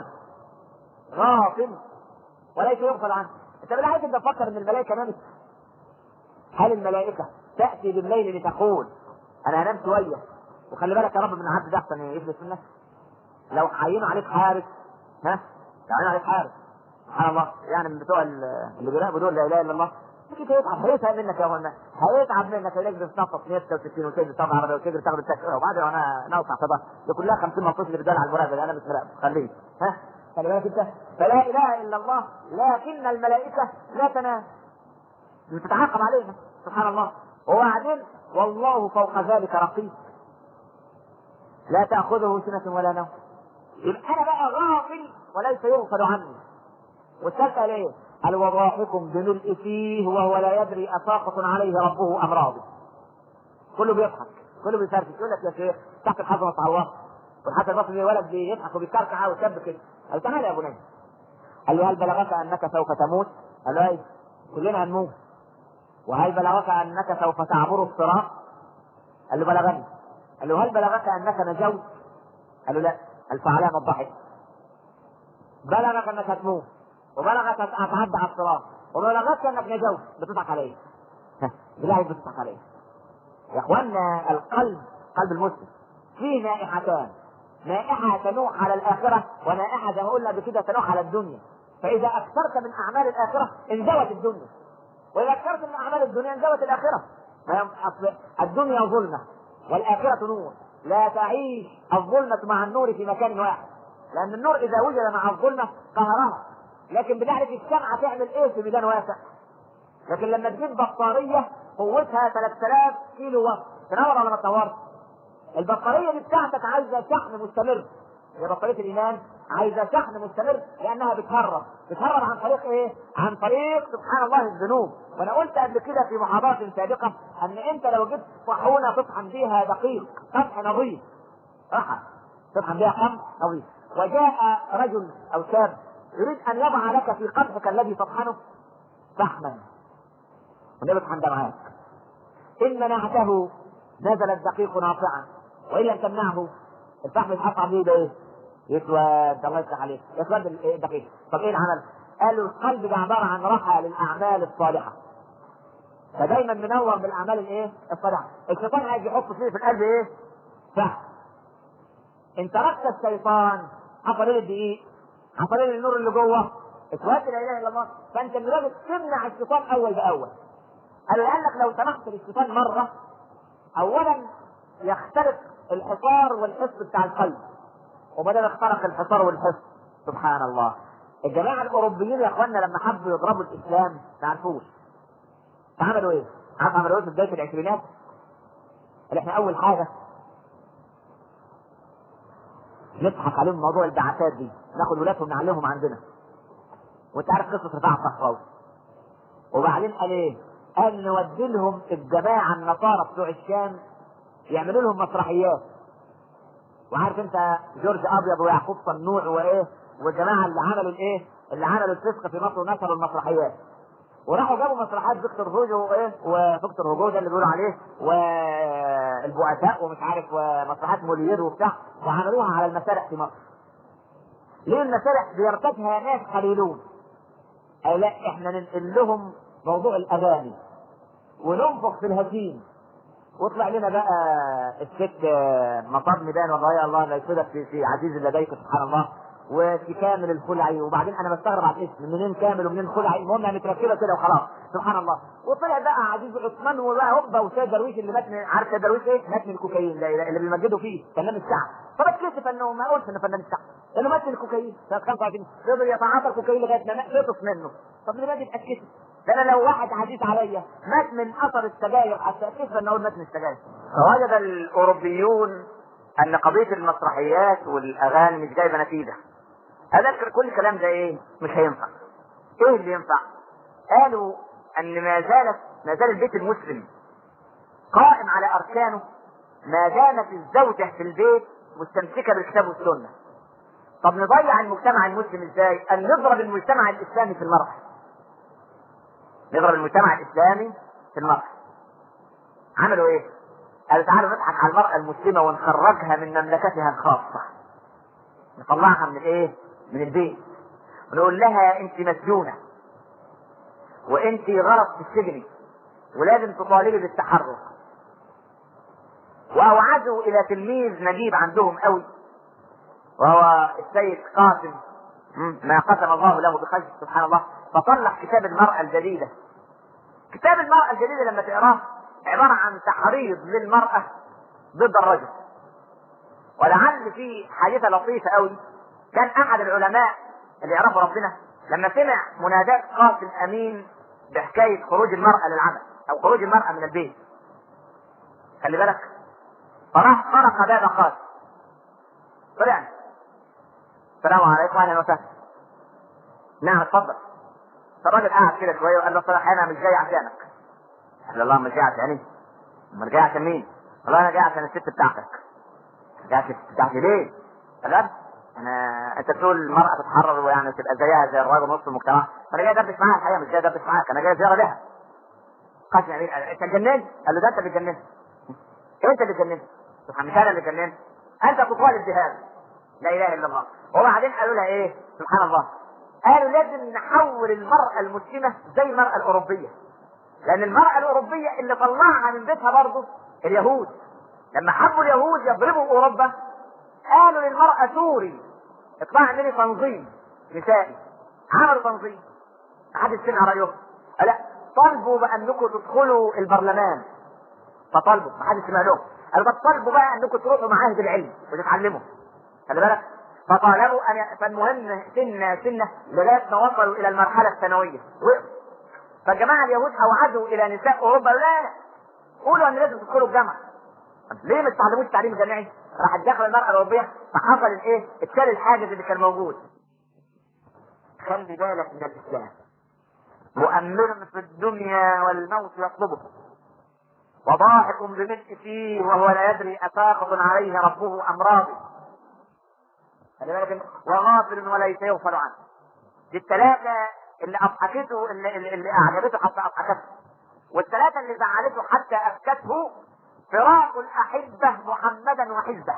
Speaker 1: غافل وليس يغفل عنه. انت بالعكس انت تفكر ان الملائكه نامت؟ هل الملائكه تاتي بالليل لتقول انا هنام شويه؟ وخلي بالك يا رب من العبد ده احسن يفلس منك. لو عينوا عليك حارس، لو عينوا عليك حارس سبحان الله، يعني من بتوع اللي بيراقبوا دول لا اله الا الله، اكيد هيتعب منك يا ولد، هيتعب منك، هيجري تنطط 166 وتجري تاخد عربيه وتجري تاخد التاكسي وبعدين انا نوصع طبعا دي كلها 50 مطوش اللي بتدل على المراقبه. انا مش مراقب خليه خلي بالك انت. فلا اله الا الله. لكن الملائكه لا تنام، بتتعاقب عليها سبحان الله. وبعدين والله فوق ذلك رقيب لا تاخذه سنه ولا نوم. يبقى انا بقى غافل وليس يغفل عني. والثالثه ليه؟ قال وضاحك بملء فيه وهو لا يدري اساقط عليه ربه ام راضي. كله بيضحك كله بيفرفش. يقول لك يا شيخ تحت الحظ متعوض، والحسن البصري ولد بيضحك وبيكركع ويشب كده. قال تعالى يا بني، قال له هل بلغك انك سوف تموت؟ قال له ايه؟ كلنا هنموت. وهل بلغك انك سوف تعبر الصراط؟ قال له بلغني. قال له هل بلغك انك نجوت؟ قال له لا. قال فعلامة الضحك. بلغك انك هتموت، وبلغك هتعدى على الصراط، وبلغك انك نجوت، بتضحك عليه. بالله بتضحك عليه يا اخوانا. القلب قلب المسلم فيه نائحتان، نائحة تنوح على الآخرة، ونائحة زي ما قلنا بكده تنوح على الدنيا. فإذا أكثرت من أعمال الآخرة انزوت الدنيا، وإذا أكثرت من أعمال الدنيا انزوت الآخرة. الدنيا ظلمة والآخرة نور، لا تعيش الظلمة مع النور في مكان واحد، لأن النور إذا وجد مع الظلمة قهرها. لكن بنعرف الشمعة تعمل إيه في ميدان واسع، لكن لما تجيب بطارية قوتها 3000 كيلو واط تنور ولا ما تنورش؟ البطارية دي بتاعتك عايزة شحن مستمر. هي بطارية الإيمان عايزة شحن مستمر، لأنها بتهرب عن طريق إيه؟ عن طريق سبحان الله الذنوب. وأنا قلت قبل كده في محاضرات سابقة أن أنت لو جبت طاحونة تطحن بيها دقيق قمح نظيف، تطحن بيها قمح نظيف، وجاء رجل أو شاب يريد أن يضع لك في قمحك الذي تطحنه فحما، والنبي يطحن ده معاك، إن منعته نزل الدقيق ناطعا، وإن لم تمنعه الفحم يتحط عليه ده إيه؟ يسود. الله يفتح عليك، يسود الدقيق. طب إيه العمل؟ قالوا القلب ده عبارة عن رحى للأعمال الصالحة، فدايما منور بالأعمال الإيه؟ الصالحة. الشيطان عايز يحط فيه في القلب إيه؟ فحم. إن تركت الشيطان حصل إيه الدقيق؟ حصل إيه النور اللي جوه؟ اسود لا إله إلا الله. فأنت لازم تمنع الشيطان أول بأول. قالوا لأنك لو سمحت للشيطان مرة، اولا يخترق الحصار والحصن بتاع القلب، وبدل اخترق الحصار والحصن سبحان الله. الجماعه الاوروبيين يا اخواننا لما حبوا يضربوا الاسلام ما عرفوش عملوا ايه؟ عملوا ايه في بدايه العشرينات؟ اللي احنا اول حاجه نضحك عليهم موضوع البعثات دي، ناخد ولادهم نعلمهم عندنا. وانت عارف قصه رفاعه الصحراوي. وبعدين قال ايه؟ قال نودي لهم الجماعه النصارى بتوع الشام يعملوا لهم مسرحيات. وعارف انت جورج ابيض ويعقوب صنوع وايه والجماعه اللي عملوا الايه؟ اللي عملوا الفسق في مصر ونشروا المسرحيات. وراحوا جابوا مسرحيات فيكتور هوجو وايه؟ وفيكتور هوجو ده اللي بيقولوا عليه، والبؤساء ومش عارف، ومسرحيات موليير وبتاع، وعملوها على المسارح في مصر. ليه المسارح بيرتكها ناس قليلون؟ قالوا لا احنا ننقل لهم موضوع الاغاني وننفخ في الهشيم، واطلع لنا بقى الست مطار ميدان وغاية الله لا يسودك في عزيز لديك سبحان الله، وفي كامل الخلعي. وبعدين انا بستغرب على الاسم، منين كامل ومنين خلعي؟ المهم متركبه كده وخلاص سبحان الله. وطلع بقى عزيز عثمان وبقى هوبا وسيد درويش اللي مات، عارف سيد درويش ايه؟ مات من الكوكايين اللي بيمجدوا فيه فنان الشعب. فبتكسف انه ما قلت انه فنان الشعب، انه مات من الكوكايين سنه 25 فضل يتعاطى الكوكايين لغايه ما خلص منه. طب ليه ما اتكسف؟ ده انا لو واحد عزيز عليا مات من اثر السجاير حتى اتكسف ان اقول مات من السجاير. فوجد الاوروبيون ان قضيه المسرحيات والاغاني مش جايبه نتيجه. اذكر كل الكلام ده ايه؟ مش هينفع. ايه اللي ينفع؟ قالوا ان ما زال البيت المسلم قائم على اركانه ما دامت الزوجه في البيت مستمسكه بالكتاب والسنه. طب نضيع المجتمع المسلم ازاي؟ ان نضرب المجتمع الاسلامي في المرأة. نضرب المجتمع الاسلامي في المرأة. عملوا ايه؟ قالوا تعالوا نضحك على المرأة المسلمة ونخرجها من مملكتها الخاصة. نطلعها من الايه؟ من البيت. ونقول لها انت مسجونة وانت غلط في السجن ولازم تطالبي بالتحرر. واوعزوا الى تلميذ نجيب عندهم قوي وهو السيد قاسم ما قسم الله له بخير سبحان الله، فطلع كتاب المرأة الجديدة. كتاب المرأة الجديدة لما تقراه عبارة عن تحريض للمرأة ضد الرجل. ولعل في حادثة لطيفة قوي، كان احد العلماء اللي يعرفوا ربنا لما سمع منادات قاسم امين بحكاية خروج المرأة للعمل او خروج المرأة من البيت، خلي بالك، فراح طرق باب قاسم. طلع السلام عليكم اهلا وسهلا. نعم اتفضل. فالراجل قاعد كده شويه وقال له صراحه انا مش جاي عشانك. قال له الله مش جاي عشاني؟ امال جاي عشان مين؟ والله انا جاي عشان الست بتاعتك. جاي عشان الست بتاعتي ليه؟ قال انت تقول المرأة تتحرر ويعني تبقى زيها زي الراجل نص المجتمع، فانا جاي ادردش معاها الحقيقه، مش جاي ادردش معاك، انا جاي زياره لها. قاسم امين انت اتجننت؟ قال له ده انت اللي اتجننت. انت اللي اتجننت. سبحان الله، انا اللي اتجننت. انت تطالب بهذا. لا اله الا الله. وبعدين قالوا لها ايه؟ سبحان الله، قالوا لازم نحول المرأة المسلمة زي المرأة الأوروبية. لأن المرأة الأوروبية اللي طلعها من بيتها برضه اليهود. لما حبوا اليهود يضربوا أوروبا قالوا للمرأة سوري اطلعي اعملي تنظيم نسائي. عملوا تنظيم، محدش سمع رأيهم. لا، طالبوا بأنكم تدخلوا البرلمان، فطالبوا محدش سمع لهم. قالوا بس طالبوا بقى أنكم تروحوا معاهد العلم وتتعلموا. خلي بالك، فطالبوا ان فالمهم سنة لغايه ما وصلوا الى المرحله الثانويه. فالجماعه اليهود اوعدوا الى نساء اوروبا لا قولوا ان لازم تدخلوا الجامعه. ليه ما تتعلموش التعليم الجامعي؟ راحت داخله المراه الاوروبيه فحصل الايه؟ اتشال الحاجز اللي كان موجود. خلي بالك من الاسلام مؤمر في الدنيا والموت يطلبه وضاحك بملء فيه وهو لا يدري اساخط عليه ربه ام راضي. خلي بالك، وغافل وليس يغفل عنه. دي الثلاثة اللي أضحكته اللي أعجبته حتى أضحكته، والثلاثة اللي زعلته حتى أبكته فراق الأحبة محمدا وحزبه.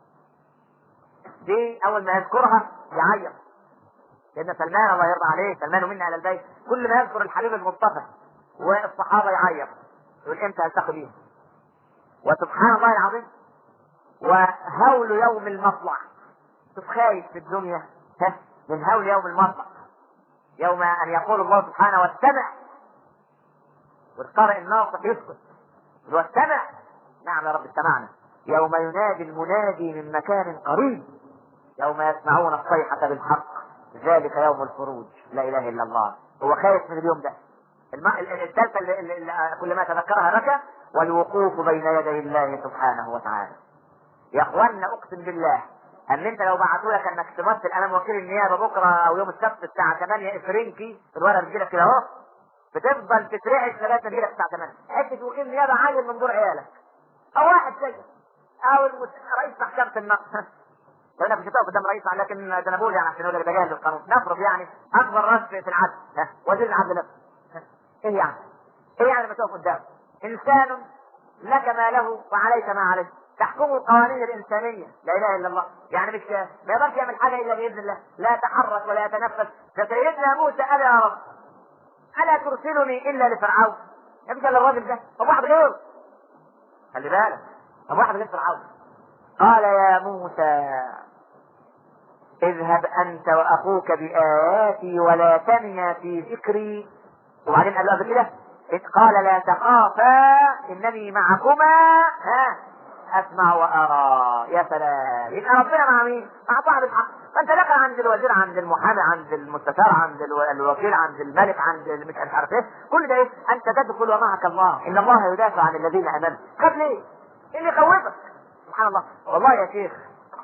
Speaker 1: دي أول ما يذكرها يعيط. سيدنا سلمان الله يرضى عليه، سلمان منا على البيت، كل ما يذكر الحبيب المصطفى والصحابة يعيط، يقول إمتى ألتقي بهم. وسبحان الله العظيم، وهول يوم المطلع. شوف خايف في الدنيا من هول يوم المطلع، يوم ان يقول الله سبحانه واستمع، والقارئ الناصح يسكت واستمع. نعم يا رب استمعنا. يوم ينادي المنادي من مكان قريب يوم يسمعون الصيحة بالحق ذلك يوم الخروج. لا اله الا الله. هو خايف من اليوم ده. الثالثة اللي كل ما تذكرها بكى، والوقوف بين يدي الله سبحانه وتعالى. يا اخوانا اقسم بالله ان انت لو بعتوا لك انك تمثل امام وكيل النيابه بكره او يوم السبت الساعه 8 افرنكي، الورقه بتجيلك كده اهو، بتفضل تترعش لغايه ما تجيلك الساعه 8. حته وكيل نيابه عايل من دور عيالك او واحد زيك او رئيس محكمه النقد. لانك مش هتقف قدام رئيس، لكن ده انا بقول يعني عشان يقول لك ده جاهل للقانون. نفرض يعني اكبر راس في العدل وزير العدل نفسه. ايه يعني؟ ايه يعني لما تقف قدامه؟ انسان لك ما له وعليك ما عليه، تحكم القوانين الإنسانية. لا إله إلا الله. يعني مش ما يقدرش يعمل حاجة إلا بإذن الله، لا يتحرك ولا يتنفس. فسيدنا موسى قال يا رب ألا ترسلني إلا لفرعون؟ يبقى الراجل ده طب واحد غيره، خلي بالك، طب واحد غير فرعون. قال يا موسى اذهب أنت وأخوك بآياتي ولا تنيا في ذكري. وبعدين قال له قبل كده قال لا تخافا إنني معكما اسمع وارى. يا سلام، يبقى ربنا مع مين؟ مع صاحب الحق. فانت داخل عند الوزير، عند المحامي، عند المستشار، عند الوكيل، عند الملك، عند مش عارف ايه، كل ده ايه؟ انت تدخل ومعك الله، ان الله يدافع عن الذين امنوا. خاف ليه؟ اللي يخوفك سبحان الله. والله يا شيخ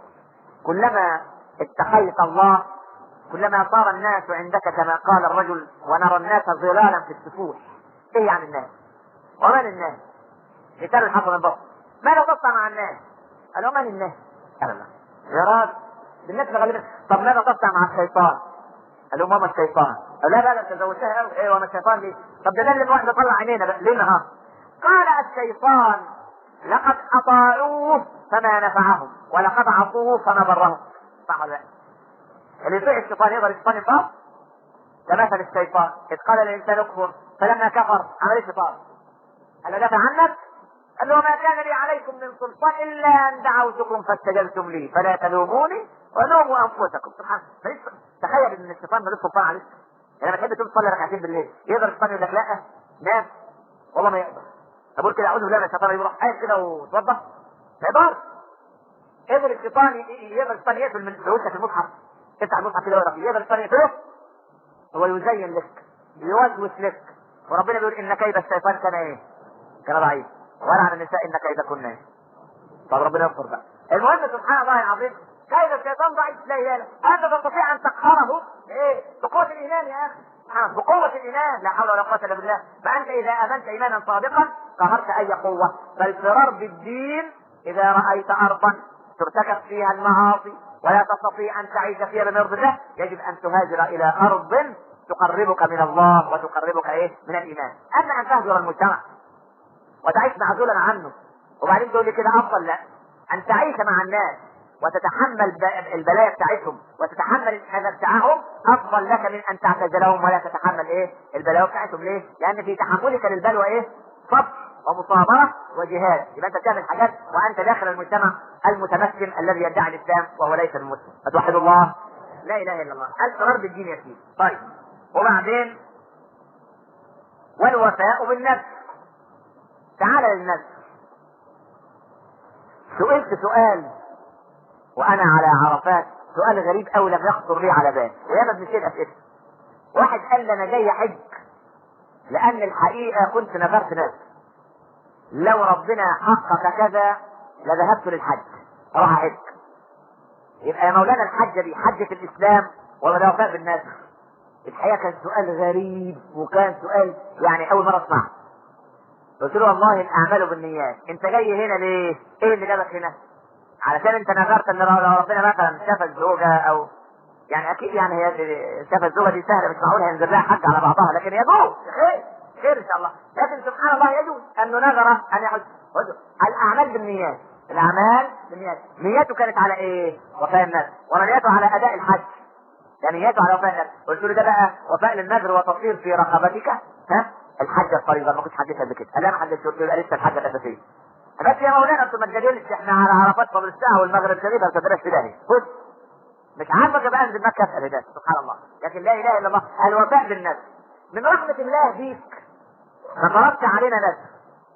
Speaker 1: كلما اتقيت الله كلما صار الناس عندك كما قال الرجل ونرى الناس ظلالا في السفوح. ايه يعني الناس؟ ومن الناس؟ مثال الحسن البصري ماذا تصنع مع الناس؟ قالوا من الناس؟ قال الله يا راجل الناس غالبا. طب ماذا تصنع مع الشيطان؟ قالوا ماما الشيطان. قال لا لا تزوجتها قوي. ايه وما الشيطان ليه؟ طب ده اللي الواحد يطلع عينينا بقى ليه نهار؟ قال الشيطان لقد اطاعوه فما نفعهم ولقد عصوه فما ضرهم. صح ولا لا؟ اللي يطيع الشيطان يقدر الشيطان ينفعه؟ كمثل الشيطان اذ قال الانسان اكفر فلما كفر عمل الشيطان قال دافع عنك. قال له ما كان لي عليكم من سلطان الا ان دعوتكم فاستجبتم لي فلا تلوموني ولوموا انفسكم. سبحان الله. تخيل ان الشيطان ملوش سلطان عليك. يعني لما تحب تقوم تصلي ركعتين بالليل يقدر الشيطان يقول لك لا نام؟ والله ما يقدر. اقول كده اعوذ بالله من الشيطان يروح قايم كده وتوضح ما يقدرش. يقدر الشيطان يقفل من وشك المصحف. افتح المصحف كده ويقرا فيه. يقدر الشيطان يقفله. هو يزين لك يوسوس لك. وربنا بيقول ان كيد الشيطان كان ايه؟ كان ضعيف. ولا على النساء ان كيد كنا ايه؟ طب ربنا يغفر بقى. المهم سبحان الله العظيم كيد الشيطان ضعيف لا اله الا انت تستطيع ان تقهره ايه؟ بقوه الايمان يا اخي. بقوة الإيمان لا حول ولا قوة إلا بالله. فأنت إذا آمنت إيمانا صادقا قهرت أي قوة. فالفرار بالدين إذا رأيت أرضا ترتكب فيها المعاصي ولا تستطيع أن تعيش فيها بمرض الله يجب أن تهاجر إلى أرض تقربك من الله وتقربك إيه؟ من الإيمان. أما أن تهجر المجتمع وتعيش معزولا عنه وبعدين تقول لي كده أفضل، لا. أن تعيش مع الناس وتتحمل البلايا بتاعتهم وتتحمل الأذى بتاعهم افضل لك من ان تعتزلهم ولا تتحمل ايه البلايا بتاعتهم. ليه؟ لان في تحملك للبلوى ايه؟ صبر ومصابره وجهاد. يبقى انت بتعمل حاجات وانت داخل المجتمع المتمكن الذي يدعي الاسلام وهو ليس المسلم. فتوحد الله لا اله الا الله. الفرار بالدين يا سيدي. طيب وبعدين والوفاء بالنفس. تعال للنفس. سئلت سؤال وانا على عرفات، سؤال غريب قوي لم يخطر لي على بال وياما بنشيل اسئله. واحد قال لي انا جاي حج لان الحقيقه كنت نذرت نفسي لو ربنا حقق كذا لذهبت للحج اروح احج. يبقى يا مولانا الحجه دي حجه الاسلام ولا وفاء بالناس؟ الحقيقه كان سؤال غريب وكان سؤال يعني اول مره اسمعه. قلت له والله الاعمال بالنيات. انت جاي هنا ليه؟ ايه اللي جابك هنا؟ علشان انت نذرت ان لو ربنا مثلا شاف الزوجه او يعني اكيد يعني هي شاف الزوجه دي سهله مش معقول هينزل لها حج على بعضها، لكن يجوز خير ان شاء الله. لكن سبحان الله يجوز انه نذر ان يحج. الاعمال بالنيات. الاعمال بالنيات. نيته كانت على ايه؟ وفاء النذر. ونيته على اداء الحج. يعني نيته على وفاء النذر. قلت له ده بقى وفاء للنذر وتطهير في رقبتك ها الحج الفريضه ما كنتش حجتها قبل كده. قال انا حجتها. قلت له لسه الحجه الاساسيه. بس يا مولانا انتوا ما تجادلش احنا على عرفات قبل الساعه والمغرب شريفه ما تدرس في داهيه. مش عارفك بقى انزل مكه اسال ده سبحان الله. لكن لا اله الا الله. الوفاء بالنفس من رحمه الله بيك ما فرضت علينا نفس.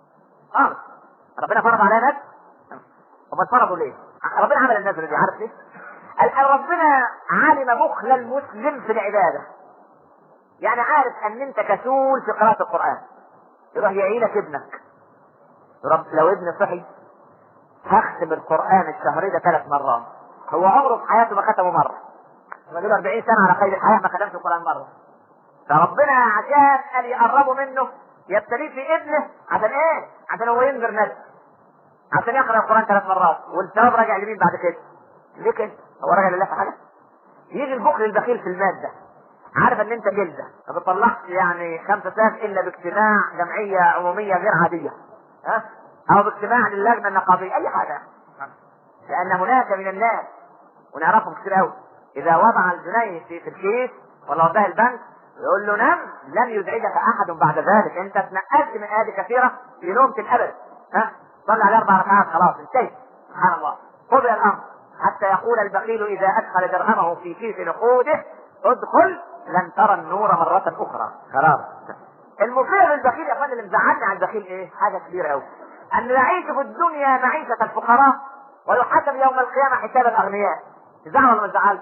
Speaker 1: ربنا فرض علينا نفس. هم فرضوا ليه؟ ربنا عمل النذر دي عارف ليه؟ ربنا علم بخل المسلم في العباده. يعني عارف ان انت كسول في قراءه القران يروح يعينك ابنك. رب لو ابن صحي هختم القران الشهري ده 3 مرات. هو عمره في حياته ما ختمه مره. لما دول 40 سنه على قيد الحياه ما ختمش القران مره. فربنا عشان قال يقربوا منه يبتليه في ابنه عشان ايه؟ عشان هو ينذر نفسه. عشان يقرا القران 3 مرات والثواب راجع لمين بعد كده؟ ليه كده؟ هو راجع لله في حاجه؟ يجي البخل البخيل في الماده. عارف ان انت جلده ما بتطلعش يعني 5 ساعات الا باجتماع جمعيه عموميه غير عاديه ها؟ او باجتماع للجنه النقابيه اي حاجه. لان هناك من الناس ونعرفهم كتير قوي اذا وضع الجنيه في الكيس ولا وضعها البنك يقول له نم لن يزعجك احد بعد ذلك. انت اتنقلت من هذه كثيره في نومه الابد ها؟ صلي على 4 ركعات خلاص انتهت. سبحان الله. قضي الامر حتى يقول البخيل اذا ادخل درهمه في كيس نقوده ادخل لن ترى النور مرة اخرى. خلاص. المصير البخيل يا فندم اللي مزعلني على البخيل ايه؟ حاجة كبيرة قوي. ان يعيش في الدنيا معيشة الفقراء ويحاسب يوم القيامة حساب الاغنياء. تزعل ولا ما تزعلش؟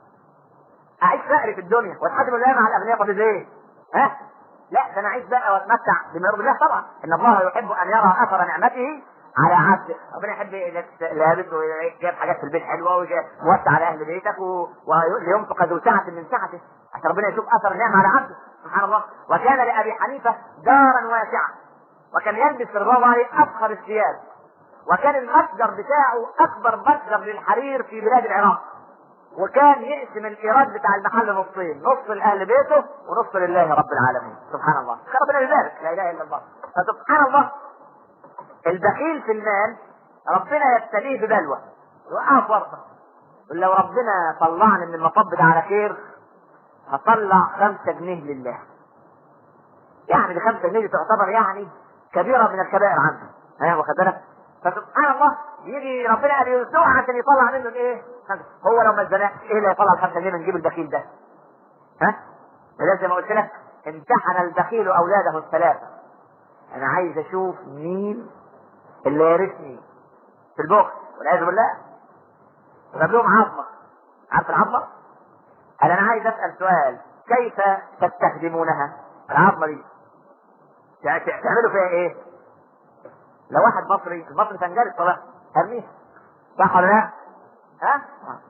Speaker 1: اعيش فقري في الدنيا واتحاسب القيامة على الاغنياء قد ايه؟ لا ده انا اعيش بقى واتمتع بما يرضي الله طبعا. ان الله يحب ان يرى اثر نعمته على عبد ربنا يحب لابس وجاب حاجات في البيت حلوه وموسع على اهل بيتك ولينفق ذو سعه من سعته عشان ربنا يشوف اثر النعمه على عبده سبحان الله. وكان لابي حنيفه دارا واسعه وكان يلبس رضوان الله عليه افخر الثياب وكان المتجر بتاعه اكبر متجر للحرير في بلاد العراق وكان يقسم الايراد بتاع المحل نصين نص لاهل بيته ونص لله رب العالمين سبحان الله. ربنا يبارك لا اله الا الله. فسبحان الله البخيل في المال ربنا يبتليه ببلوى يوقعه في ورطه. لو ربنا طلعني من المطب ده على خير هطلع 5 جنيه لله. يعني ال5 جنيه دي تعتبر يعني كبيره من الكبائر عنده. ها واخد بالك؟ فسبحان الله يجي ربنا قال يرزقه عشان يطلع منه الايه؟ هو لو ما اتزنقش ايه اللي هيطلع ال5 جنيه من جيب البخيل ده؟ ها؟ زي ما قلت لك امتحن البخيل اولاده الثلاثه. انا عايز اشوف مين اللي يرثني في البخل والعياذ بالله. وجاب لهم عظمه. عارف العظمه؟ قال انا عايز اسال سؤال كيف تستخدمونها؟ العظمه دي تعملوا فيها ايه؟ لو واحد مصري المصري تنجلد طبعا ارميها صح ولا لا؟ ها؟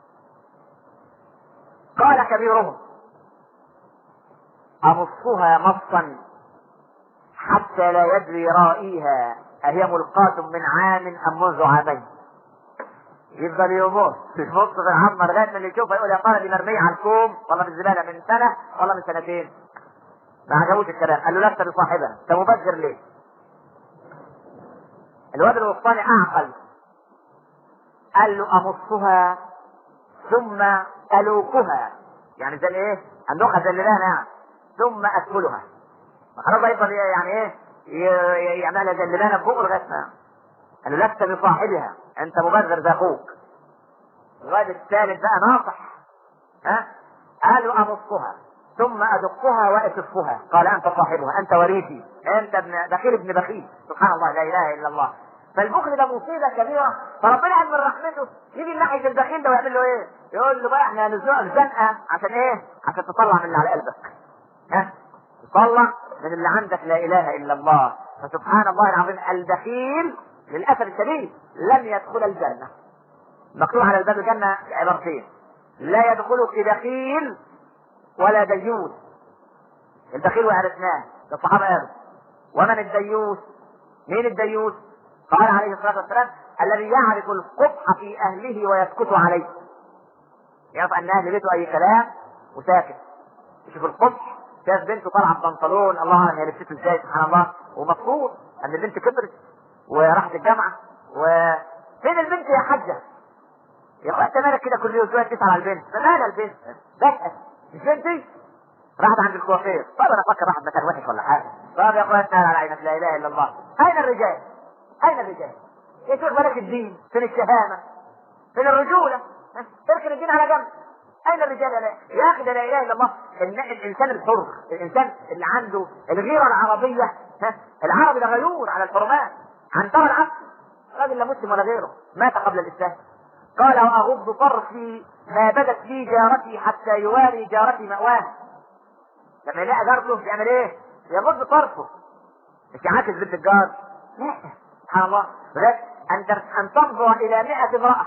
Speaker 1: قال كبيرهم امصها مصا حتى لا يدري رائيها اهي ملقاة من عام ام منذ عامين. يفضل يمص في العظمه لغايه ما اللي يشوفها يقول يا ترى دي مرميه على الكوم والله في الزباله من سنه والله من سنتين. ما عجبوش الكلام. قال له لست بصاحبها انت مبذر ليه؟ الواد الوسطاني اعقل. قال له امصها ثم الوكها يعني زي ايه؟ النخه زي اللي يعني ثم اكلها. خلاص يفضل يعني ايه؟ يعملها زي اللي في بقه لغايه ما قال له لست بصاحبها انت مبذر زي اخوك. الواد الثالث بقى ناصح. ها؟ قالوا امصها ثم ادقها واسفها. قال انت صاحبها انت وريثي انت ابن بخيل ابن بخيل. سبحان الله لا اله الا الله. فالبخل ده مصيبه كبيره. فربنا قال من رحمته يجي ناحيه البخيل ده ويعمل له ايه؟ يقول له بقى احنا هنزنقك زنقه عشان ايه؟ عشان تطلع من اللي على قلبك. ها؟ تطلع من اللي عندك لا اله الا الله. فسبحان الله العظيم البخيل للاسف الشديد لن يدخل الجنه. مكتوب على الباب الجنه عبارتين لا يدخلك بخيل ولا ديوث. البخيل وعرفناه الصحابه قالوا ومن الديوث؟ مين الديوث؟ قال عليه الصلاه والسلام الذي يعرف القبح في اهله ويسكت عليه. يعرف ان اهل بيته اي كلام وساكت. يشوف القبح شاف بنته طالعه ببنطلون الله اعلم هي لبسته ازاي سبحان الله ومفروض ان البنت كبرت وراحت الجامعه وفين البنت يا حاجه؟ يا اخويا انت مالك كده كل يوم شويه تسال على البنت؟ مالها البنت؟ بسأل مش بنتي؟ راحت عند الكوافير. طب انا افكر راحت مكان وحش ولا حاجه. طب يا اخويا اسال على عينك لا اله الا الله. اين الرجال؟ اين الرجال؟ يا شيخ مالك الدين؟ فين الشهامه؟ فين الرجوله؟ تركن الدين على جنب. اين الرجال يا اخي ده لا اله الا الله. الانسان الحر الانسان اللي عنده الغيره العربيه العربي ده غيور على الحرمات. عنتر العبد راجل لا مسلم ولا غيره مات قبل الاسلام. قال واغض طرفي ما بدت لي جارتي حتى يواري جارتي مأواه. لما يلاقي جارته يعمل ايه؟ يغض طرفه مش يعاكس بنت الجار. لا سبحان الله. ان تنظر الى 100 امرأة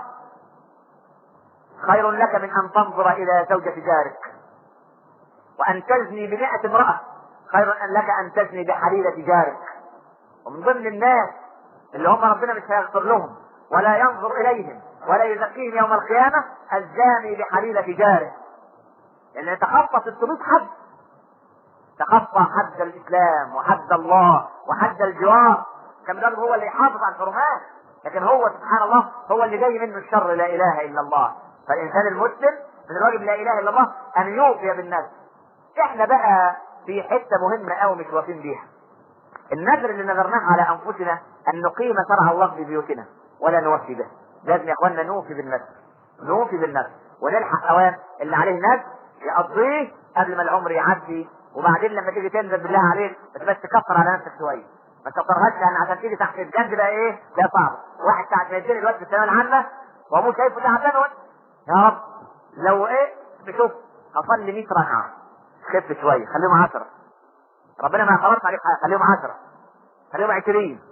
Speaker 1: خير لك من ان تنظر الى زوجة جارك. وان تزني ب100 امرأة خير لك ان تزني بحليلة جارك. ومن ضمن الناس اللي هم ربنا مش هيغفر لهم ولا ينظر اليهم ولا يزكيهم يوم القيامة الزاني بحليلة جاره. لان يتخطى 600 حد. تخطى حد الاسلام وحد الله وحد الجوار. كان ده هو اللي يحافظ على الحرمات لكن هو سبحان الله هو اللي جاي منه الشر لا اله الا الله. فالانسان المسلم من الواجب لا اله الا الله ان يوفي بالنذر. احنا بقى في حته مهمه قوي مش واقفين بيها. النذر اللي نذرناه على انفسنا ان نقيم شرع الله في بيوتنا ولا نوفي به. لازم يا اخواننا نوفي بالنذر. نوفي بالنذر ونلحق اوان اللي عليه نذر يقضيه قبل ما العمر يعدي. وبعدين لما تيجي تنزل بالله عليك بس تكفر على نفسك شويه. ما تكفرهاش لان عشان تيجي تحت الجد بقى ايه؟ ده صعب. واحد ساعه ما يديني الوقت في الثانويه العامه وابوه شايفه تعبان يا رب لو ايه بشوف اصلي 100 ركعه خف شويه خليهم 10. ربنا ما خلص عليك خليهم 10 خليهم 20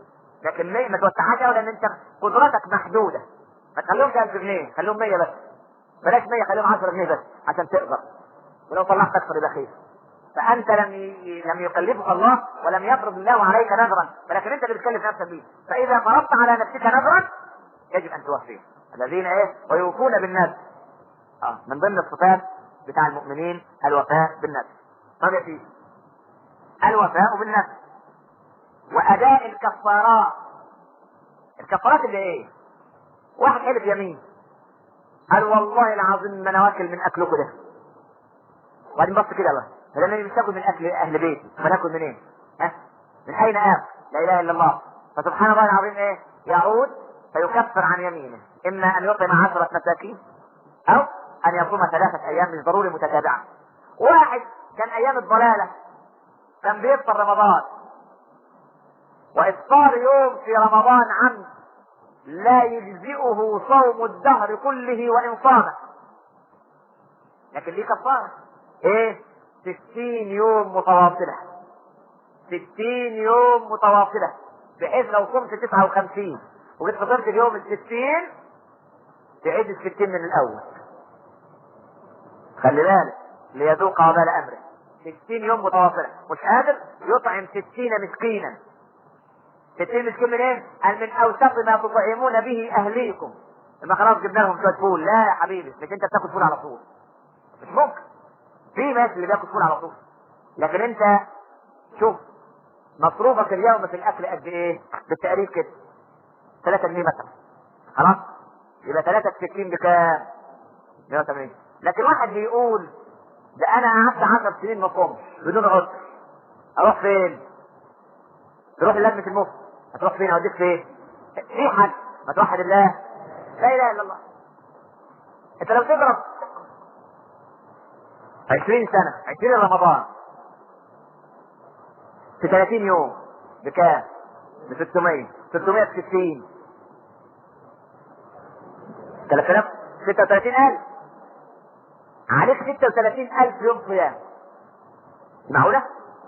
Speaker 1: لكن 100 ما توسعهاش ابدا، لان انت قدرتك محدوده. ما تخليهمش 1000 جنيه، خليهم 100 بس. بلاش 100، خليهم 10 جنيه بس عشان تقدر. ولو طلعت اكثر يبقى خير. فانت لم يكلفك الله ولم يفرض الله عليك نذرا، ولكن انت اللي بتكلف نفسك به. فاذا فرضت على نفسك نذرا يجب ان توفيه. الذين ويوفون بالنذر. من ضمن الصفات بتاع المؤمنين الوفاء بالنذر. طب يا سيدي، الوفاء بالنذر واداء الكفارات. الكفارات اللي ايه؟ واحد حلف يمين قال والله العظيم ما انا واكل من اكلكم ده، وبعدين بص كده بقى، فلما مش تاكل من اكل اهل بيتي ما ناكل منين؟ من اين اكل؟ لا اله الا الله. فسبحان الله العظيم يعود فيكفر عن يمينه، اما ان يطعم 10 مساكين او ان يصوم 3 ايام مش ضروري متتابعه. واحد كان ايام الضلاله كان بيفطر رمضان، وافطار يوم في رمضان عمد لا يجزئه صوم الدهر كله وان صام، لكن ليه كفاره 60 يوم متواصله. 60 يوم متواصله، بحيث لو صمت 59 وجيت فطرت اليوم 60 تعيد 60 من الاول. خلي بالك ليذوق وبال امره. 60 يوم متواصله، مش قادر يطعم 60 مسكينا. 60 مسكين من ايه؟ قال من اوسط ما تطعمون به اهليكم. لما خلاص جبنا لهم شويه فول. لا يا حبيبي، مش انت بتاكل فول على طول، مش ممكن. في ناس اللي بياكل فول على طول، لكن انت شوف مصروفك اليوم في الاكل قد ايه بالتقريب كده؟ 3 جنيه مثلا. خلاص يبقى 3 في 60 بكام؟ 180. لكن واحد بيقول ده انا قعدت 10 سنين ما صومش بدون عذر، اروح فين؟ تروح لجنة المفتي. هتروح فين؟ اوديك فين؟ في حد ما توحد الله؟ لا اله الا الله. انت لو تضرب 20 سنة 20 رمضان في 30 يوم بكام؟ ب 600 في 60 36,000 عليك. 36,000 يوم صيام. معقولة؟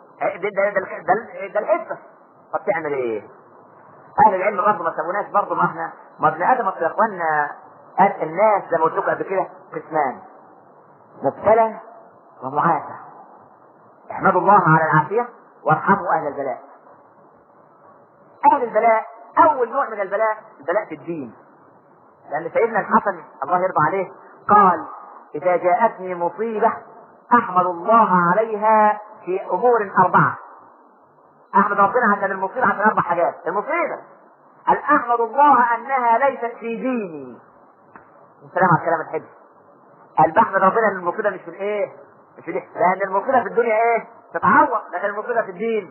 Speaker 1: ده الحسبة. طب تعمل ايه؟ اهل العلم برضه ما سابوناش، برضه ما ابن ادم يا اخوانا. الناس زي ما قلت لكم قبل كده قسمان: مبتلى ومعافى. احمدوا الله على العافية وارحموا اهل البلاء. اهل البلاء اول نوع من البلاء في الدين، لان سيدنا الحسن الله يرضى عليه قال: اذا جاءتني مصيبة احمد الله عليها في امور 4. احمد ربنا عشان المصيبة، عشان 4 حاجات. المصيبة قال احمد الله انها ليست في ديني. السلام على الكلام الحلو. قال بحمد ربنا ان المصيبة مش في مش في دين، لان المصيبة في الدنيا تتعوض، لكن المصيبة في الدين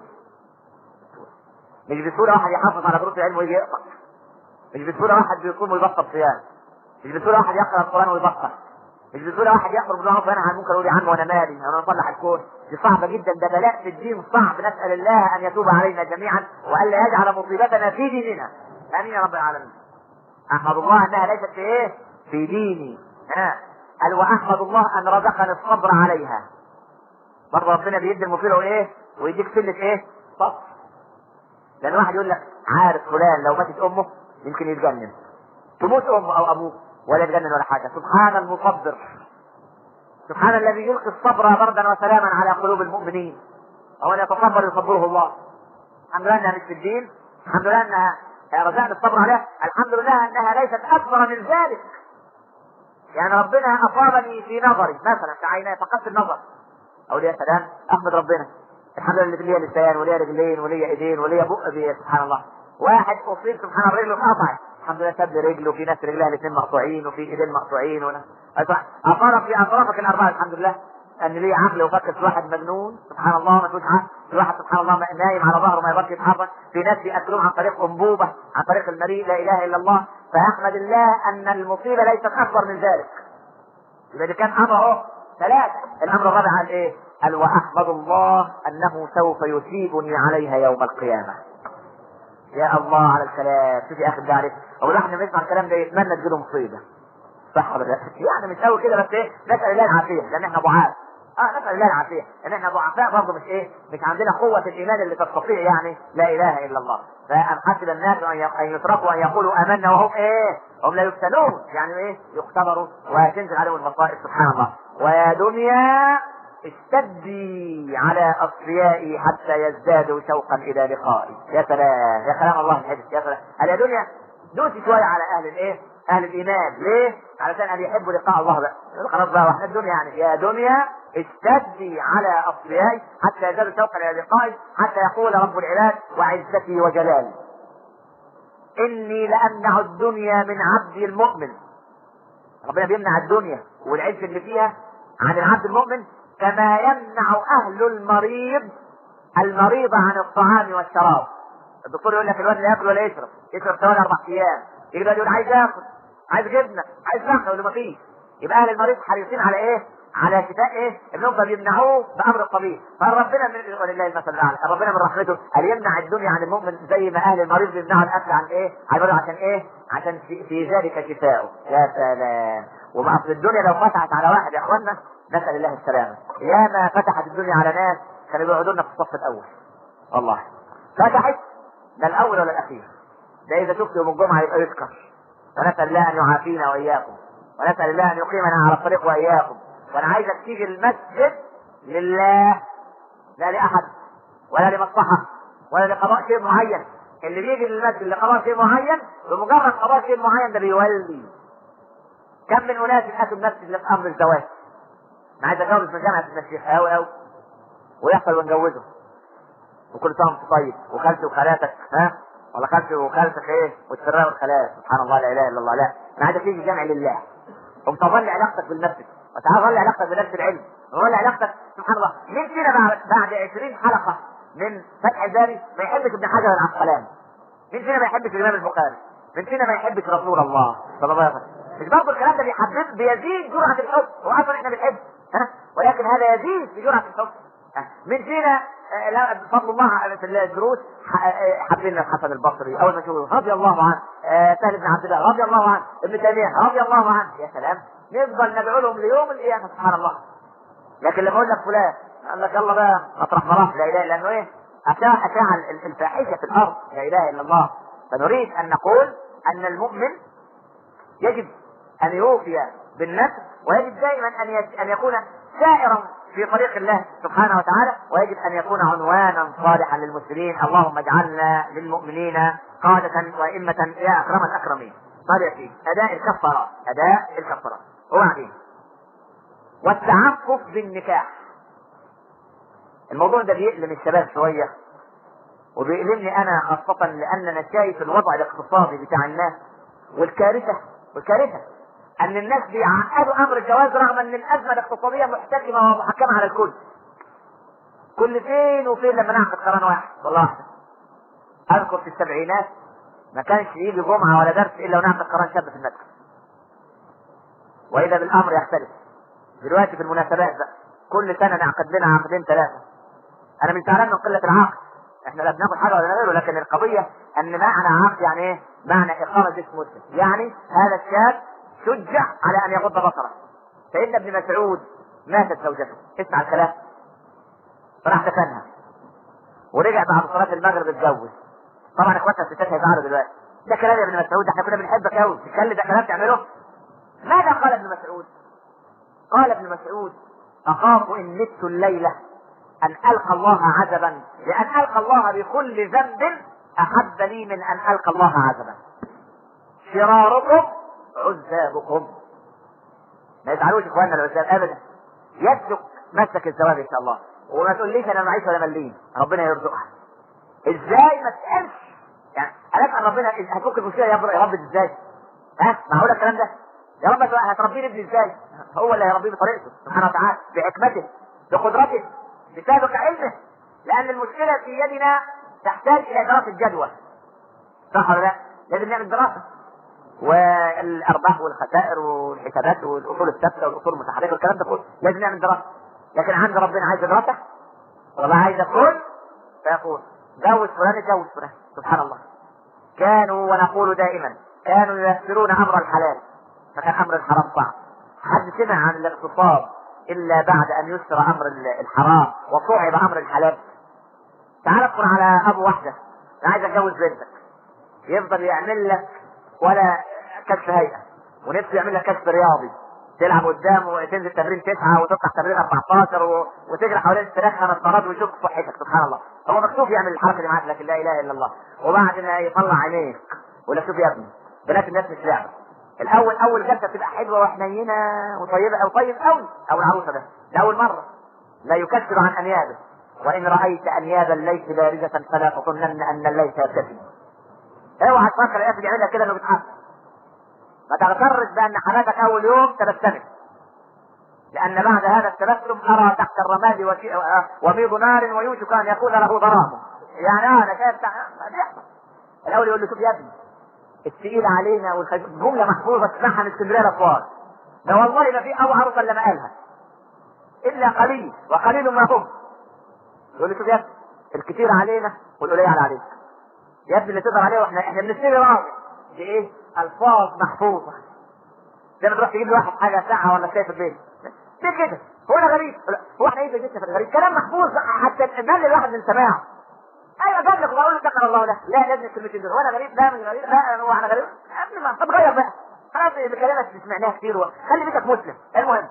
Speaker 1: مش بسهولة واحد يحافظ على دروس العلم ويجي يقطع، مش بسهولة واحد بيصوم ويبطل صيام، مش بسهولة واحد يقرأ القرآن ويبطل، مش بسهولة واحد يأمر بالمعروف وينهى عن المنكر ويقول يا عم وانا مالي انا اصلح الكون. دي صعبة جدا، ده بلاء في الدين صعب. نسأل الله ان يتوب علينا جميعا والا يجعل مصيبتنا في ديننا. امين يا رب العالمين. احمد الله انها ليست في ديني. قال واحمد الله ان رزقني الصبر عليها. برضه ربنا بيدي المصيبة ويديك سنة صبر. لان واحد يقول لك عارف فلان لو ماتت امه يمكن يتجنن، تموت امه او ابوه ولا يتجنن ولا حاجه. سبحان المصبر، سبحان الذي يلقي الصبر بردا وسلاما على قلوب المؤمنين. ومن يتصبر يصبره الله. الحمد لله انها مش في الدين، الحمد لله انها رجعنا الصبر عليها، الحمد لله انها ليست اكبر من ذلك. يعني ربنا اصابني في نظري مثلا، في عيني فقدت النظر، اقول يا سلام احمد ربنا، الحمد لله اللي ليا لسان وليا رجلين وليا ايدين وليا بق سبحان الله. واحد اصيب سبحان الله رجله اتقطعت، الحمد لله ساب لي رجله، وفي ناس رجلها الاثنين مقطوعين وفي ايدين مقطوعين اطرف في اطرافك الاربعه الحمد لله ان لي عقل وفكر. في واحد مجنون سبحان الله ما فيهوش عقل، في واحد سبحان الله نايم على ظهره ما يقدرش يتحرك، في ناس بياكلون عن طريق انبوبه عن طريق المريء. لا اله الا الله. فاحمد الله ان المصيبه ليست اكبر من ذلك. يبقى دي كان امر 3. الامر الرابع قال قال واحمد الله انه سوف يثيبني عليها يوم القيامه. يا الله على الكلام. شوف يا اخي ده عليك، او الواحد لما يسمع الكلام ده يتمنى تجيله مصيبه، صح ولا لا؟ يعني مش قوي كده، بس نسال الله العافيه لان احنا ضعاف. نسال الله العافيه، ان احنا ضعفاء برضه، مش عندنا قوه الايمان اللي تستطيع يعني لا اله الا الله. فأم حسب الناس ان يتركوا ان يقولوا امنا وهم هم لا يفتنون، يعني يختبروا وتنزل عليهم المصائب. سبحان الله. ويا دنيا اشتدي على اصفيائي حتى يزدادوا شوقا الى لقائي. يا سلام، يا كلام الله الحديث، يا سلام. قال يا دنيا دوسي شويه على اهل الايمان. ليه؟ علشان ان يحبوا لقاء الله بقى. خلاص بقى، واحنا الدنيا يعني. يا دنيا اشتدي على اصفيائي حتى يزدادوا شوقا الى لقائي، حتى يقول رب العباد وعزتي وجلالي اني لامنع الدنيا من عبدي المؤمن. ربنا بيمنع الدنيا والعز اللي فيها عن العبد المؤمن، كما يمنع اهل المريض عن الطعام والشراب. الدكتور يقول لك الواد لا ياكل ولا يشرب ثواني 4 ايام، يجي يقول عايز اكل، عايز جبنه، عايز لحمه، ولا ما فيش. يبقى اهل المريض حريصين على على شفاء ابنهم، فبيمنعوه بامر الطبيب. فربنا ولله المثل الاعلى، ربنا من رحمته قال يمنع الدنيا عن المؤمن زي ما اهل المريض بيمنعوا الاكل عن عن المريض. عشان في ذلك شفاؤه. يا سلام. وما اصل الدنيا لو فتحت على واحد يا اخوانا، نسال الله السلامه. يا ما فتحت الدنيا على ناس كانوا بيقعدوا لنا في الصف الاول، والله فتحت، لا الاول ولا الاخير. ده اذا شفت يوم الجمعه يبقى يذكر. ونسال الله ان يعافينا واياكم، ونسال الله ان يقيمنا على الطريق واياكم. وانا عايزك تيجي المسجد لله، لا لاحد ولا لمصلحه ولا لقضاء شيء معين. اللي بيجي للمسجد لقضاء شيء معين، بمجرد قضاء شيء معين ده بيولي. كم من اناس اتوا المسجد لامر الزواج. انا عايز اتجوز من جامعه المسيح قوي ويحصل ونجوزه، وكل سنه وانت طيب، وخالتي وخالاتك ولا خالتي وخالتك والسراء والخالات. سبحان الله، لا اله الا الله. لا، انا عايزك تيجي جامع لله، وتظل علاقتك بالمسجد، وتظل علاقتك بنفس العلم، وتظل علاقتك. سبحان الله. مين فينا بعد 20 حلقه من فتح الباري ما يحبش ابن حجر العسقلاني؟ مين فينا ما يحبش الامام البخاري؟ مين فينا ما يحبش رسول الله صلى الله عليه وسلم؟ مش برضه الكلام ده بيزيد جرعه الحب؟ هو اصلا احنا بنحب، ولكن هذا يزيد بجرعه الحب. مين فينا بفضل الله في الدروس حبينا الحسن البصري اول ما نشوفه رضي الله عنه، سهل بن عبد الله رضي الله عنه، ابن تيميه رضي الله عنه. يا سلام، نفضل ندعو لهم ليوم القيامه. سبحان الله. لكن لما اقول لك فلان، قال لك يلا بقى مطرح مراه، لا اله، لانه اشاع الفاحشه في الارض، لا اله الا الله. فنريد ان نقول ان المؤمن يجب ان يوفي بالنفس، ويجب دائما ان يكون سائرا في طريق الله سبحانه وتعالى، ويجب ان يكون عنوانا صالحا للمسلمين. اللهم اجعلنا للمؤمنين قادة وائمة يا اكرم الاكرمين. طريق فيه اداء الكفارات وبعدين والتعفف بالنكاح. الموضوع ده بيألم الشباب شوية، وبيألمني انا خاصة، لان انا شايف الوضع الاقتصادي بتاع الناس، والكارثة ان الناس بيعقدوا امر الجواز رغم ان الازمة الاقتصادية محتكمة ومحكمة على الكل. كل فين وفين لما نعقد قران واحد. والله اذكر في السبعينات ما كانش يجي جمعة ولا درس الا ونعقد قران شاب في المسجد، واذا بالامر يختلف. دلوقتي في المناسبات بقى كل سنة نعقد لنا عقدين 3. انا مش زعلان من قلة العقد، احنا لا بناخد حاجة ولا غيره، لكن القضية ان معنى عقد يعني معنى اقامة جسم مسلم. يعني هذا الشاب شجع على ان يغض بصره. سيدنا ابن مسعود ماتت زوجته، اسمع الكلام، راح دفنها ورجع بعد صلاة المغرب اتجوز. طبعا اخواتنا الستات هيزعلوا دلوقتي، ده كلام يا ابن مسعود، احنا كنا بنحبك قوي، تتكلم ده كلام تعمله. ماذا قال ابن مسعود؟ قال ابن مسعود: اخاف ان مت الليلة ان القى الله عزبا، لان القى الله بكل ذنب احب لي من ان القى الله عزبا. شراركم عزابكم. ما يزعلوش اخواننا العزاب ابدا، يسلك مسلك الزواج ان شاء الله. وما تقوليش انا معيش ولا مليم، ربنا يرزقها. ازاي؟ ما تسالش يعني. انا اسال ربنا هتفك المشكله يا رب ازاي؟ معقول الكلام ده؟ يا رب هتربيني ابني ازاي؟ هو اللي هيربيه بطريقته سبحانه وتعالى، بحكمته، بقدرته، بسابق علمه. لان المشكله في يدنا تحتاج الى دراسه جدوى، صح ولا لا؟ لازم نعمل دراسه، والارباح والخسائر والحسابات والاصول الثابته والاصول المتحركه والكلام ده كله لازم نعمل دراسه. لكن عند ربنا عايز دراسه، والله عايز كل فيقول جوز فلان اتجوز فلان. سبحان الله. كانوا ونقول دائما كانوا ييسرون امر الحلال، فكان امر الحرام صعب. حد سمع عن الاغتصاب الا بعد ان يسر امر الحرام وصعب امر الحلال. تعال ادخل على ابو واحده انا عايز اتجوز بنتك، يفضل يعمل لك ولا كشف هيئه، ونفسه يعمل لك كشف رياضي، تلعب قدامه وتنزل تمرين 9 وتطلع تمرين 14 وتجري حوالين الفراخ 5 مرات ويشك في صحتك. سبحان الله، هو مكتوب يعمل الحركه دي معاك، لكن لا اله الا الله. وبعد ما يطلع عينيك ولا شوف يا ابني، بنات الناس مش لعبه. اول جلسه تبقى حلوه وحنينه وطيبه او طيب قوي، او العروسه ده لاول مره لا يكسر عن انيابه، وان رايت انياب الليث بارزه فلا تظنن ان الليث يبتسم. اوعى تفكر يا اخي يعمل لك كده انه بيتحرك. ما تغترش بان حماتك اول يوم تبسمت، لان بعد هذا التبسم ارى تحت الرماد وبيض نار ويوشك ان يكون له ضرام. يعني انا شايف بيحصل. الاول يقول له شوف يا ابني الثقيل علينا جمله محفوظه تسمعها من اسكندريه الاطفال، ده والله ما في ابو عروسه الا ما قالها الا قليل وقليل ما هم. يقول له شوف يا ابني الكثير علينا والقليل عليك يا ابني، اللي تقدر عليه واحنا بنشتري راضي. دي ايه؟ الفاظ محفوظه. زي ما تروح تجيب لي واحد حاجه ساعه ولا شايف البيت ليه كده؟ هو انا غريب؟ هو احنا ايه جبتنا في الغريب؟ كلام محفوظ حتى مل الواحد من سماعه. ايوه جاب لك وبقول له ذكر الله له، لا لازم الكلمتين دول. وانا غريب؟ لا مش غريب، لا هو انا غريب قبل ما تتغير بقى خلاص بكلامك اللي سمعناها كتير خلي بيتك مسلم. المهم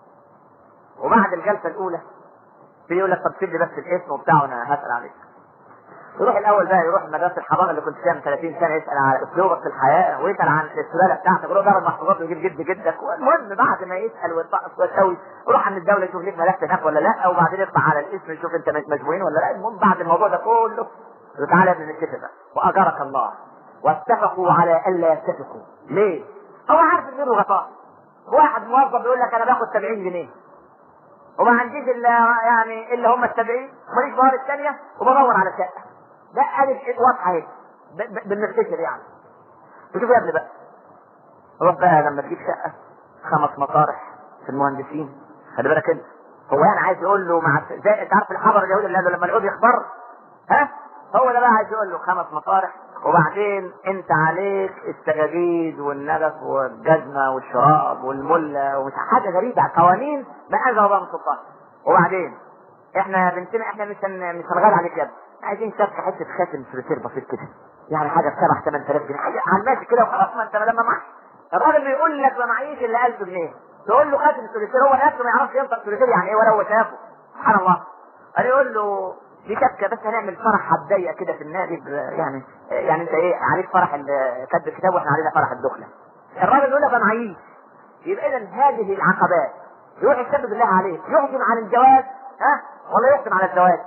Speaker 1: وبعد الجلسه الاولى بيقول لك طب سيب لي بس الاسم وبتاع وانا هسال عليك. يروح الاول بقى يروح مدرسه الحضانه اللي كنت فيها من 30 سنه يسال على اسلوبك في الحياه ويسال عن السلاله بتاعتك ويروح دار المحفوظات ويجيب جد جدك. والمهم بعد ما يسال ويتطقس ويسوي يروح عند الدوله يشوف ليك ملف هناك ولا لا، وبعدين يطلع على الاسم يشوف انت مجموعين ولا لا. المهم بعد الموضوع ده كله تعالى يا ابني نتفق بقى واجرك الله. واتفقوا على الا يتفقوا. ليه؟ هو عارف ان له غطاء. واحد موظف بيقول لك انا باخد 70 جنيه وما عنديش الا يعني الا هم ال70 ماليش موارد الثانيه وبدور على شقه. ده قالب واضحه اهي بالنفتشر يعني. شوف يا ابني بقى روح بقى لما تجيب شقه 5 مطارح في المهندسين. خلي بالك انت هو يعني عايز يقول له مع زي انت عارف الحضر اليهودي اللي قال له لما العود يخبر ها، هو ده بقى عايز يقول له 5 مطارح وبعدين انت عليك السجاجيد والنجف والجزمه والشراب والمله ومش حاجه غريبه قوانين ما انزل الله من سلطان. وبعدين احنا بنتنا احنا مش هنغالي عليك يا ابني، عايزين شبكه حته خاتم سوليتير بسيط كده يعني حاجه ب 7-8 آلاف جنيه حاجه على الماشي كده وخلاص. ما انت لما معك الراجل بيقول لك ما معيش الا 1000 جنيه تقول له خاتم سوليتير هو نفسه ما يعرفش ينطق سوليتير يعني ايه ولا هو شافه. سبحان الله. قال يقول له دي شبكه بس هنعمل فرح هتضيق كده في النادي يعني انت ايه عليك فرح كتب الكتاب واحنا علينا فرح الدخله. الراجل يقول لك ما معيش. يبقى اذا هذه العقبات يروح يكتب بالله عليك يحكم عن الجواز ها ولا يحكم على الزواج؟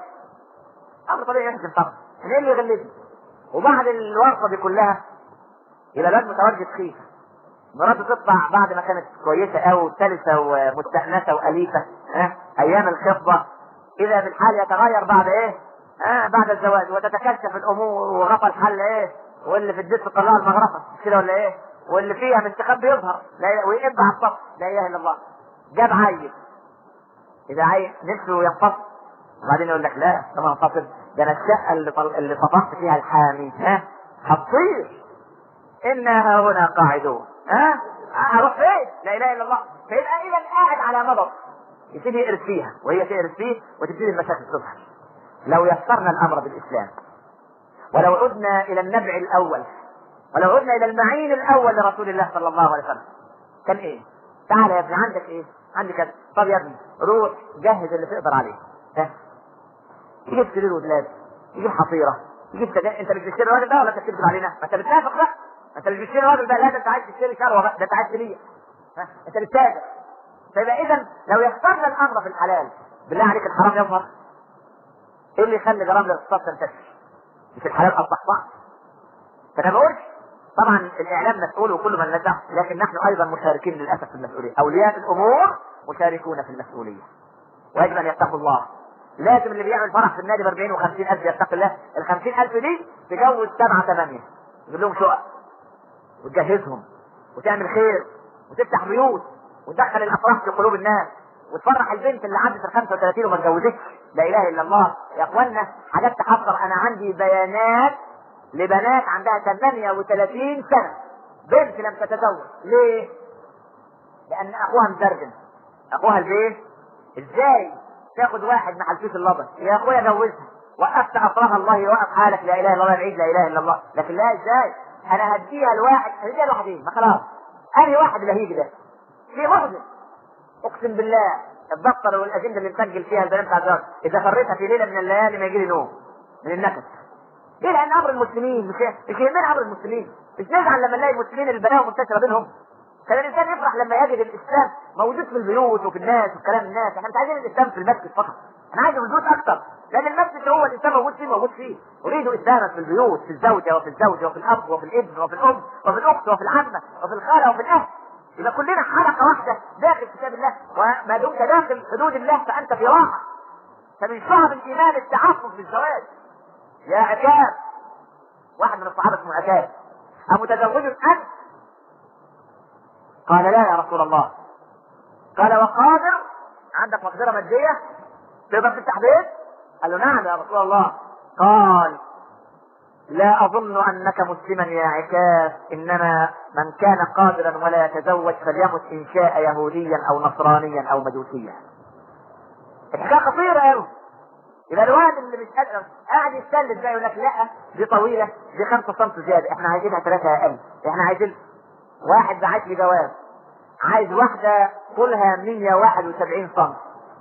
Speaker 1: امر طبيعي يحكم طبعا. ايه اللي يغلبني؟ وبعد الورطه دي كلها يبقى الواد متواجد خيفه. مراته تطلع بعد ما كانت كويسه قوي سلسه ومستأنسه واليفه ها ايام الخطبه اذا بالحال يتغير بعد ايه؟ بعد الزواج وتتكشف الامور وغطى الحل ايه؟ واللي في الدس طلع المغرفه مش كده ولا ايه؟ واللي فيها مستخبي يظهر ويقب على السطح. لا اله الا الله. جاب عيل اذا عيل نفسه ينفصل وبعدين يقول لك لا ده ما انفصل ده انا الشقه اللي طبخت فيها الحامي ها هتطير انا هنا قاعدون هروح فين؟ لا اله الا الله. فيبقى اذا قاعد على مضض يبتدي يقرف فيها وهي تقرف فيه وتبتدي المشاكل تظهر. لو يسرنا الامر بالاسلام ولو عدنا الى النبع الاول ولو عدنا الى المعين الاول لرسول الله صلى الله عليه وسلم كان ايه؟ تعالى يا ابني عندك ايه؟ عندي كذا. طب يا ابني روح جهز اللي تقدر عليه يجيب سرير ودلاب يجيب حصيره يجيب سجاير. انت مش بتشتري الراجل ده ولا انت بتكذب علينا؟ ما انت بتنافق بقى. ما انت مش بتشتري الراجل ده لا ده انت عايز تشتري شروه بقى ده انت عايز تبيع انت بتتاجر. فيبقى اذا لو يختارنا الامر في الحلال بالله عليك الحرام يظهر. ايه اللي يخلي جرام الاقتصاد تنتشر؟ مش الحلال اصبح صح؟ فانا بقولش طبعا الاعلام مسؤول وكل من نجح لكن نحن ايضا مشاركين للاسف في المسؤوليه. اولياء الامور مشاركون في المسؤوليه ويجب ان يتقوا الله. لازم اللي بيعمل فرح في النادي ب40 و50 الف يتقي الله. ال50 الف دي تجوز 7-8 تجيب لهم شقق وتجهزهم وتعمل خير وتفتح بيوت وتدخل الافراح في قلوب الناس وتفرح البنت اللي عدت ال35 وما اتجوزتش. لا اله الا الله يا اخوانا. حاجات تحضر. انا عندي بيانات لبنات عندها 38 سنه بنت لم تتزوج. ليه؟ لان اخوها مترجم. اخوها البيه ازاي تاخد واحد ما حلفوش اللبن يا اخويا جوزها، وقفت اطراف الله يوقف حالك، لا اله الا الله العيد لا اله الا الله، لكن لا ازاي انا هديها لواحدين ما خلاص. انهي واحد اللي هيجي ده؟ في محزن اقسم بالله. الدفتر والاجنده اللي مسجل فيها البيانات بتاع الزواج اذا فريتها في ليله من الليالي ما يجي لي نوم من النكد. ليه؟ لان امر المسلمين مش يهمنا امر المسلمين. مش نزعل لما نلاقي المسلمين البلاوي منتشره بينهم. كان الانسان يفرح لما يجد الاسلام موجود في البيوت وفي الناس وكلام الناس. احنا مش عايزين الاسلام في المسجد فقط، احنا عايزه في البيوت اكثر، لان المسجد هو الانسان موجود فيه. اريد اسلاما في البيوت، في الزوجه وفي الزوج وفي الاب وفي الابن وفي الام وفي الاخت وفي العمه وفي الخاله وفي الاهل. يبقى كلنا حلقه واحده داخل كتاب الله، وما دمت داخل حدود الله فانت في راحه. فمن شعب الايمان التعفف بالزواج. يا عكاب، واحد من الصحابه اسمه عكاب، امتزوج انت؟ قال لا يا رسول الله. قال وقادر؟ عندك مقدره ماديه تقدر تفتح بيت؟ قال له نعم يا رسول الله. قال لا اظن انك مسلما يا عكاف، انما من كان قادرا ولا يتزوج فليمت ان شاء يهوديا او نصرانيا او مجوسيا. الحكايه خطيره قوي. يبقى الواد اللي مش قاعد يستلذ بقى يقول لك لا دي طويله، دي 5 سم زياده، احنا عايزينها 3 اقل، احنا عايزين. واحد بعت لي جواب عايز واحده طولها 171 سم.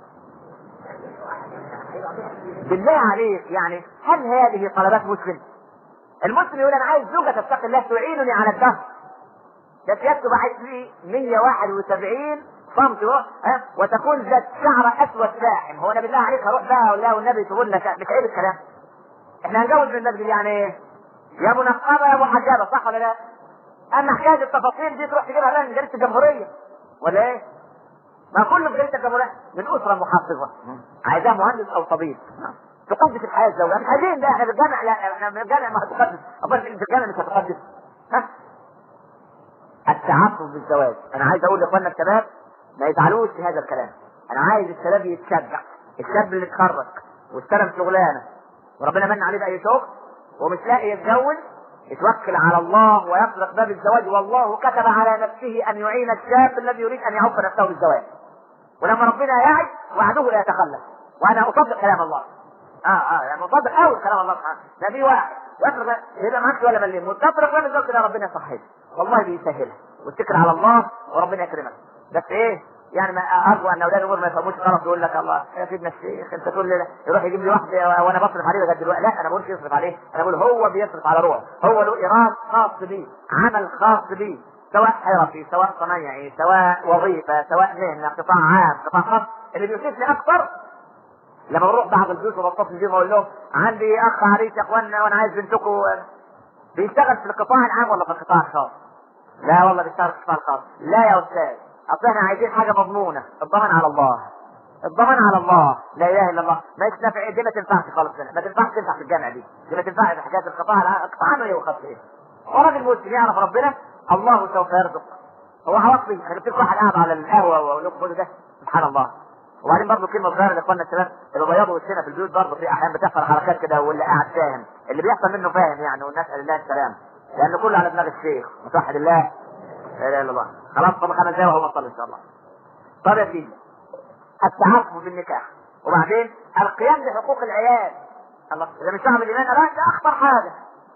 Speaker 1: بالله عليك يعني هل هذه طلبات مسلم؟ المسلم يقول انا عايز زوجة تتقي الله تعينني على الدهر. ده يكتب عايز لي 171 سم وتكون ذات شعر اسود فاحم. هو انا بالله عليك هروح بقى اقول له والنبي تقول لك مش عيب الكلام؟ احنا هنجوز من المسجد يعني ايه؟ يا منقبه يا محجبه، صح ولا لا؟ اما حكايه التفاصيل دي تروح تجيبها بقى من جريده الجمهوريه ولا ايه؟ ما كله في جريده الجمهوريه من اسره محافظه عايزاه مهندس او طبيب تقدس الحياه الزوجيه. مش عايزين ده، احنا في الجامع، لا احنا في الجامع ما هتقدس، امال في الجامع مش هتقدس. ها؟ التعفف بالزواج. انا عايز اقول لاخواننا الشباب ما يزعلوش في هذا الكلام. انا عايز الشباب يتشجع. الشاب اللي اتخرج واستلم شغلانه وربنا من عليه باي شغل ومش لاقي يتجوز، يتوكل على الله ويطلق باب الزواج، والله كتب على نفسه ان يعين الشاب الذي يريد ان يعوق نفسه بالزواج. ولما ربنا يعي وعده لا يتخلف. وانا اصدق كلام الله. يعني اصدق قوي كلام الله سبحانه. ده في واحد يطلق يبقى معاك ولا مليم وتطلق ولا تزوج كده ربنا يصحيك، والله بيسهلها واتكل على الله وربنا يكرمك. بس ايه يعني ما ارجو ان اولاد الامور ما يفهموش غلط يقول لك الله يا سيدنا الشيخ انت تقول لي يروح يجيب لي واحده وانا بصرف عليه لغايه دلوقتي. لا انا ما بقولش يصرف عليه، انا بقول هو بيصرف على روحه، هو له ايراد خاص بيه، عمل خاص بيه، سواء حرفي سواء صنايعي سواء وظيفه سواء مهنه قطاع عام قطاع خاص. اللي بيوصف لي اكثر لما بروح بعض البيوت وبتصل بيهم اقول لهم عندي اخ عريس يا اخوانا وانا عايز بنتكم بيشتغل في القطاع العام ولا في القطاع الخاص؟ لا والله بيشتغل في القطاع الخاص. لا يا استاذ، اصل احنا عايزين حاجه مضمونه، الضمان على الله، الضمان على الله، لا اله الا الله. ما ينفع دي، ما تنفعش خالص هنا، ما تنفعش تنفع في الجامعه دي ما تنفعش في حكايه القطاع العام. القطاع العام ايه وخاص ايه؟ وراجل مسلم يعرف ربنا الله سوف يرزق. هو عواطفي خلي فيك واحد قاعد على القهوه واقول لكم كل ده سبحان الله. وبعدين برضه كلمه صغيره لاخواننا الشباب اللي بيضوا وشنا في البيوت، برضه في احيان بتحصل حركات كده واللي قاعد فاهم، اللي بيحصل منه فاهم يعني، ونسال الله السلام لان كله على دماغ الشيخ متوحد الله لا اله الا الله. خلاص طب 5 دقايق وهو وصل ان شاء الله. طب يا سيدي التعفف بالنكاح، وبعدين القيام بحقوق العيال. الله اذا مش شعب الايمان لا ده اخطر حاجه.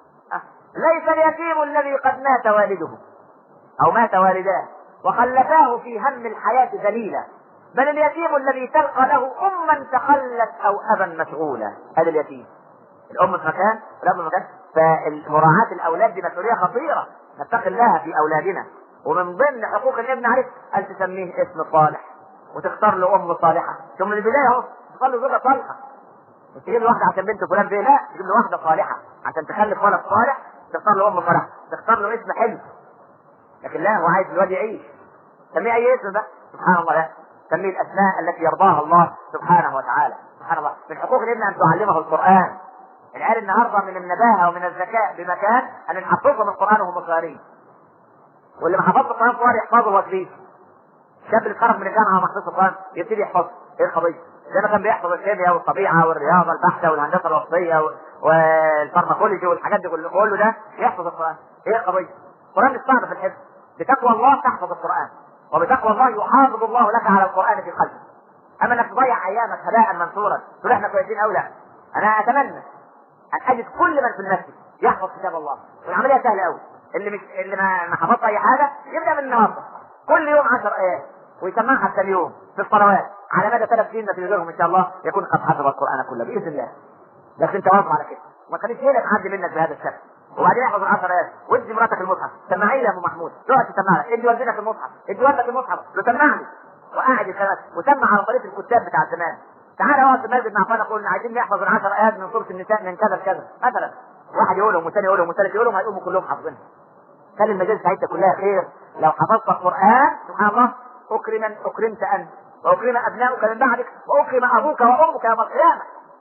Speaker 1: ليس اليتيم الذي قد مات والده او مات والداه وخلفاه في هم الحياه ذليلا، بل اليتيم الذي تلقى له اما تخلت او ابا مشغولا. هذا اليتيم، الام في مكان والاب في مكان. فمراعاة الاولاد دي مسؤوليه خطيره، نتقي الله في اولادنا. ومن ضمن حقوق الابن عليك ان تسميه اسم صالح وتختار له ام صالحه. ثم من البدايه اهو تختار له زوجه صالحه، مش تجيب له واحده عشان بنت فلان فيه، لا تجيب له واحده صالحه عشان تخلف ولد صالح، تختار له ام صالحه، تختار له اسم حلو. لكن لا هو عايز الواد يعيش، سميه اي اسم بقى سبحان الله. لا سميه الاسماء التي يرضاها الله سبحانه وتعالى. سبحان الله. من حقوق الابن ان تعلمه القران. العيال النهارده من النباهه ومن الذكاء بمكان ان نحفظهم القران وهم صغيرين، واللي ما حفظش القران صغير يحفظه وكبير. الشاب اللي اتخرج من الجامعه وما حفظش القران يبتدي يحفظه. ايه القضيه؟ زي ما كان بيحفظ الكيمياء والطبيعه والرياضه البحته والهندسه الوصفيه والفارماكولوجي والحاجات دي كله ده يحفظ القران. ايه القضيه؟ القران مش صعب في الحفظ، بتقوى الله تحفظ القران، وبتقوى الله يحافظ الله لك على القران في قلبك. اما انك تضيع ايامك هباء منثورا تقول احنا كويسين او لا. انا اتمنى ان اجد كل من في المسجد يحفظ كتاب الله، والعمليه سهله قوي. اللي ما حفظش اي حاجه يبدا من النهارده كل يوم 10 ايات ويسمعها كل يوم في الصلوات على مدى 3 سنين في غيرهم ان شاء الله يكون قد حفظ القران كله باذن الله. بس انت واظب على كده، ما تخليش هيلك معدي منك بهذا الشكل. وبعدين احفظ 10 ايات وادي مراتك المصحف، سمعي لي يا ابو محمود، تقعد تسمع لك، ادي والدتك المصحف، ادي والدك المصحف، سمعني وقاعد يسمعك وسمع على طريقه الكتاب بتاع زمان. تعالى اقعد في المسجد مع اخواننا نقول عايزين نحفظ 10 ايات من سوره النساء من كذا لكذا مثلا، واحد يقولهم والثاني يقولهم والثالث يقولهم، هيقوموا كلهم حافظينها. خلي المجالس بتاعتك كلها خير. لو حفظت القران سبحان الله اكرمت انت واكرم ابنائك من بعدك واكرم ابوك وامك يوم القيامه.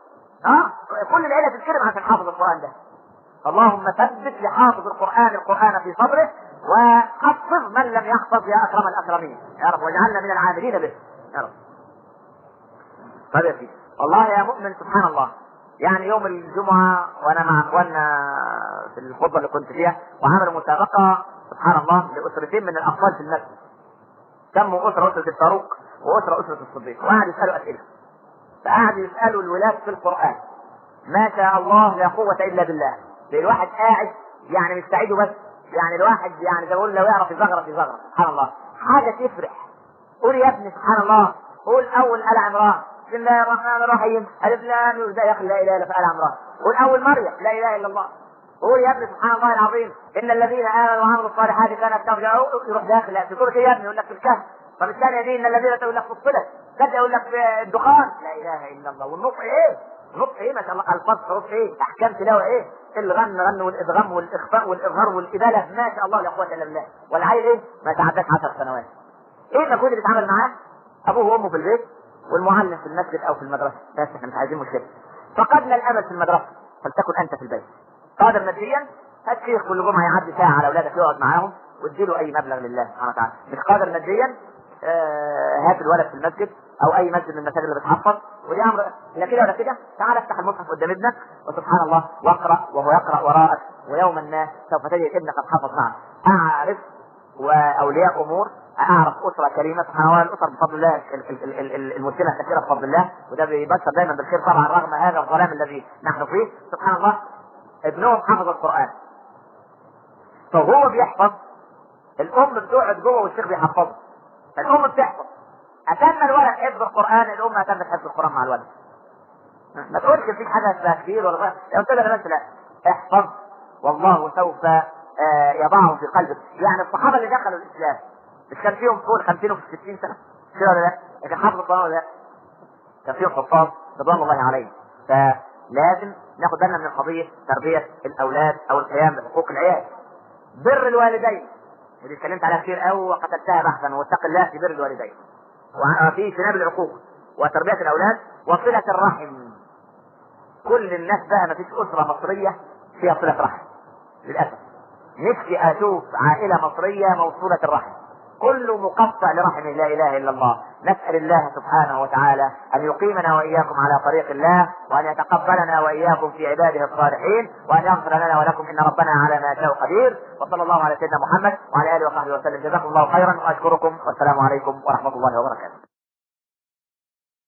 Speaker 1: كل العيله تتكلم عشان حافظ القران ده. اللهم ثبت لحافظ القران في صدره، وحفظ من لم يحفظ يا اكرم الاكرمين يا رب، واجعلنا من العاملين به يا رب. طيب يا سيدي، والله يا مؤمن سبحان الله، يعني يوم الجمعه وانا مع اخواننا في الخطبه اللي كنت فيها وعملوا مسابقه سبحان الله لاسرتين من الاطفال في المسجد، سموا اسره الفاروق اسره الصديق، وقعدوا يسالوا اسئله. فقعدوا يسالوا الولاد في القران، ما شاء الله لا قوه الا بالله. الواحد قاعد يعني مش سعيده بس، يعني الواحد يعني زي ما بقول لو يعرف يزغرط سبحان الله، حاجه تفرح. قول يا ابني سبحان الله، قول اول ال عمران بسم الله الرحمن الرحيم الف لام ميم يا اخي لا اله الا في ال عمران. قول اول مريم لا اله الا الله. قول يا ابني سبحان الله العظيم ان الذين امنوا وعملوا الصالحات كانت ترجعوا، يروح داخل في سوره يا ابني يقول لك في الكهف. طب الثانيه دي ان الذين يقول لك في الصلة، كذا يقول لك في الدخان لا اله الا الله. والنطق ايه؟ نطق ايه ما شاء الله، الفاظ حروف ايه، احكام تلاوه ايه، الغن والادغام والاخفاء والاظهار والاباله ما شاء الله لا قوه الا بالله. والعيل ايه ما تعداش 10 سنوات. ايه المجهود اللي اتعامل معاه ابوه وامه في البيت والمعلم في المسجد او في المدرسه. بس احنا مش عايزين مشكله. فقدنا الامل في المدرسه فلتكن انت في البيت. قادر ماديا هات شيخ كل جمعه يعدي ساعه على اولادك يقعد معاهم واديله اي مبلغ لله سبحانه وتعالى. مش قادر ماديا هات الولد في المسجد او اي مسجد من المساجد اللي بتحفظ، ودي امر لا كده ولا كده. تعال افتح المصحف قدام ابنك وسبحان الله واقرا وهو يقرا وراءك، ويوما ما سوف تجد ابنك قد حفظ معك. اعرف واولياء امور، اعرف اسره كريمه سبحان الله، الاسر بفضل الله المسلمه كثيره بفضل الله، وده بيبشر دايما بالخير طبعا رغم هذا الظلام الذي نحن فيه. سبحان الله ابنهم حفظ القران، فهو بيحفظ الام بتقعد جوه والشيخ بيحفظه، الام بتحفظ. اتم الولد حفظ القران، الام اتمت حفظ القران مع الولد. ما تقولش فيك حاجه اسمها كبير ولا غير، قلت له بس لا احفظ والله سوف يضعه في قلبك. يعني الصحابه اللي دخلوا الاسلام مش كان فيهم فوق 50 و 60 سنه كده ولا لا؟ لكن حفظ القران ولا لا؟ كان فيهم حفاظ رضوان الله عليهم. فلازم ناخد بالنا من قضيه تربيه الاولاد او القيام بحقوق العيال. بر الوالدين ودي اتكلمت عليها كتير قوي وقتلتها بحثا، واتق الله في بر الوالدين وفي اجتناب العقوق وتربيه الاولاد وصله الرحم. كل الناس بقى ما فيش اسره مصريه فيها صله رحم للاسف. نفسي اشوف عائله مصريه موصوله الرحم، كله مقطع لرحم لا اله الا الله. نسال الله سبحانه وتعالى ان يقيمنا واياكم على طريق الله، وان يتقبلنا واياكم في عباده الصالحين، وان يغفر لنا ولكم ان ربنا على ما شاء قدير. وصلى الله على سيدنا محمد وعلى اله وصحبه وسلم. جزاكم الله خيرا واشكركم، والسلام عليكم ورحمه الله وبركاته.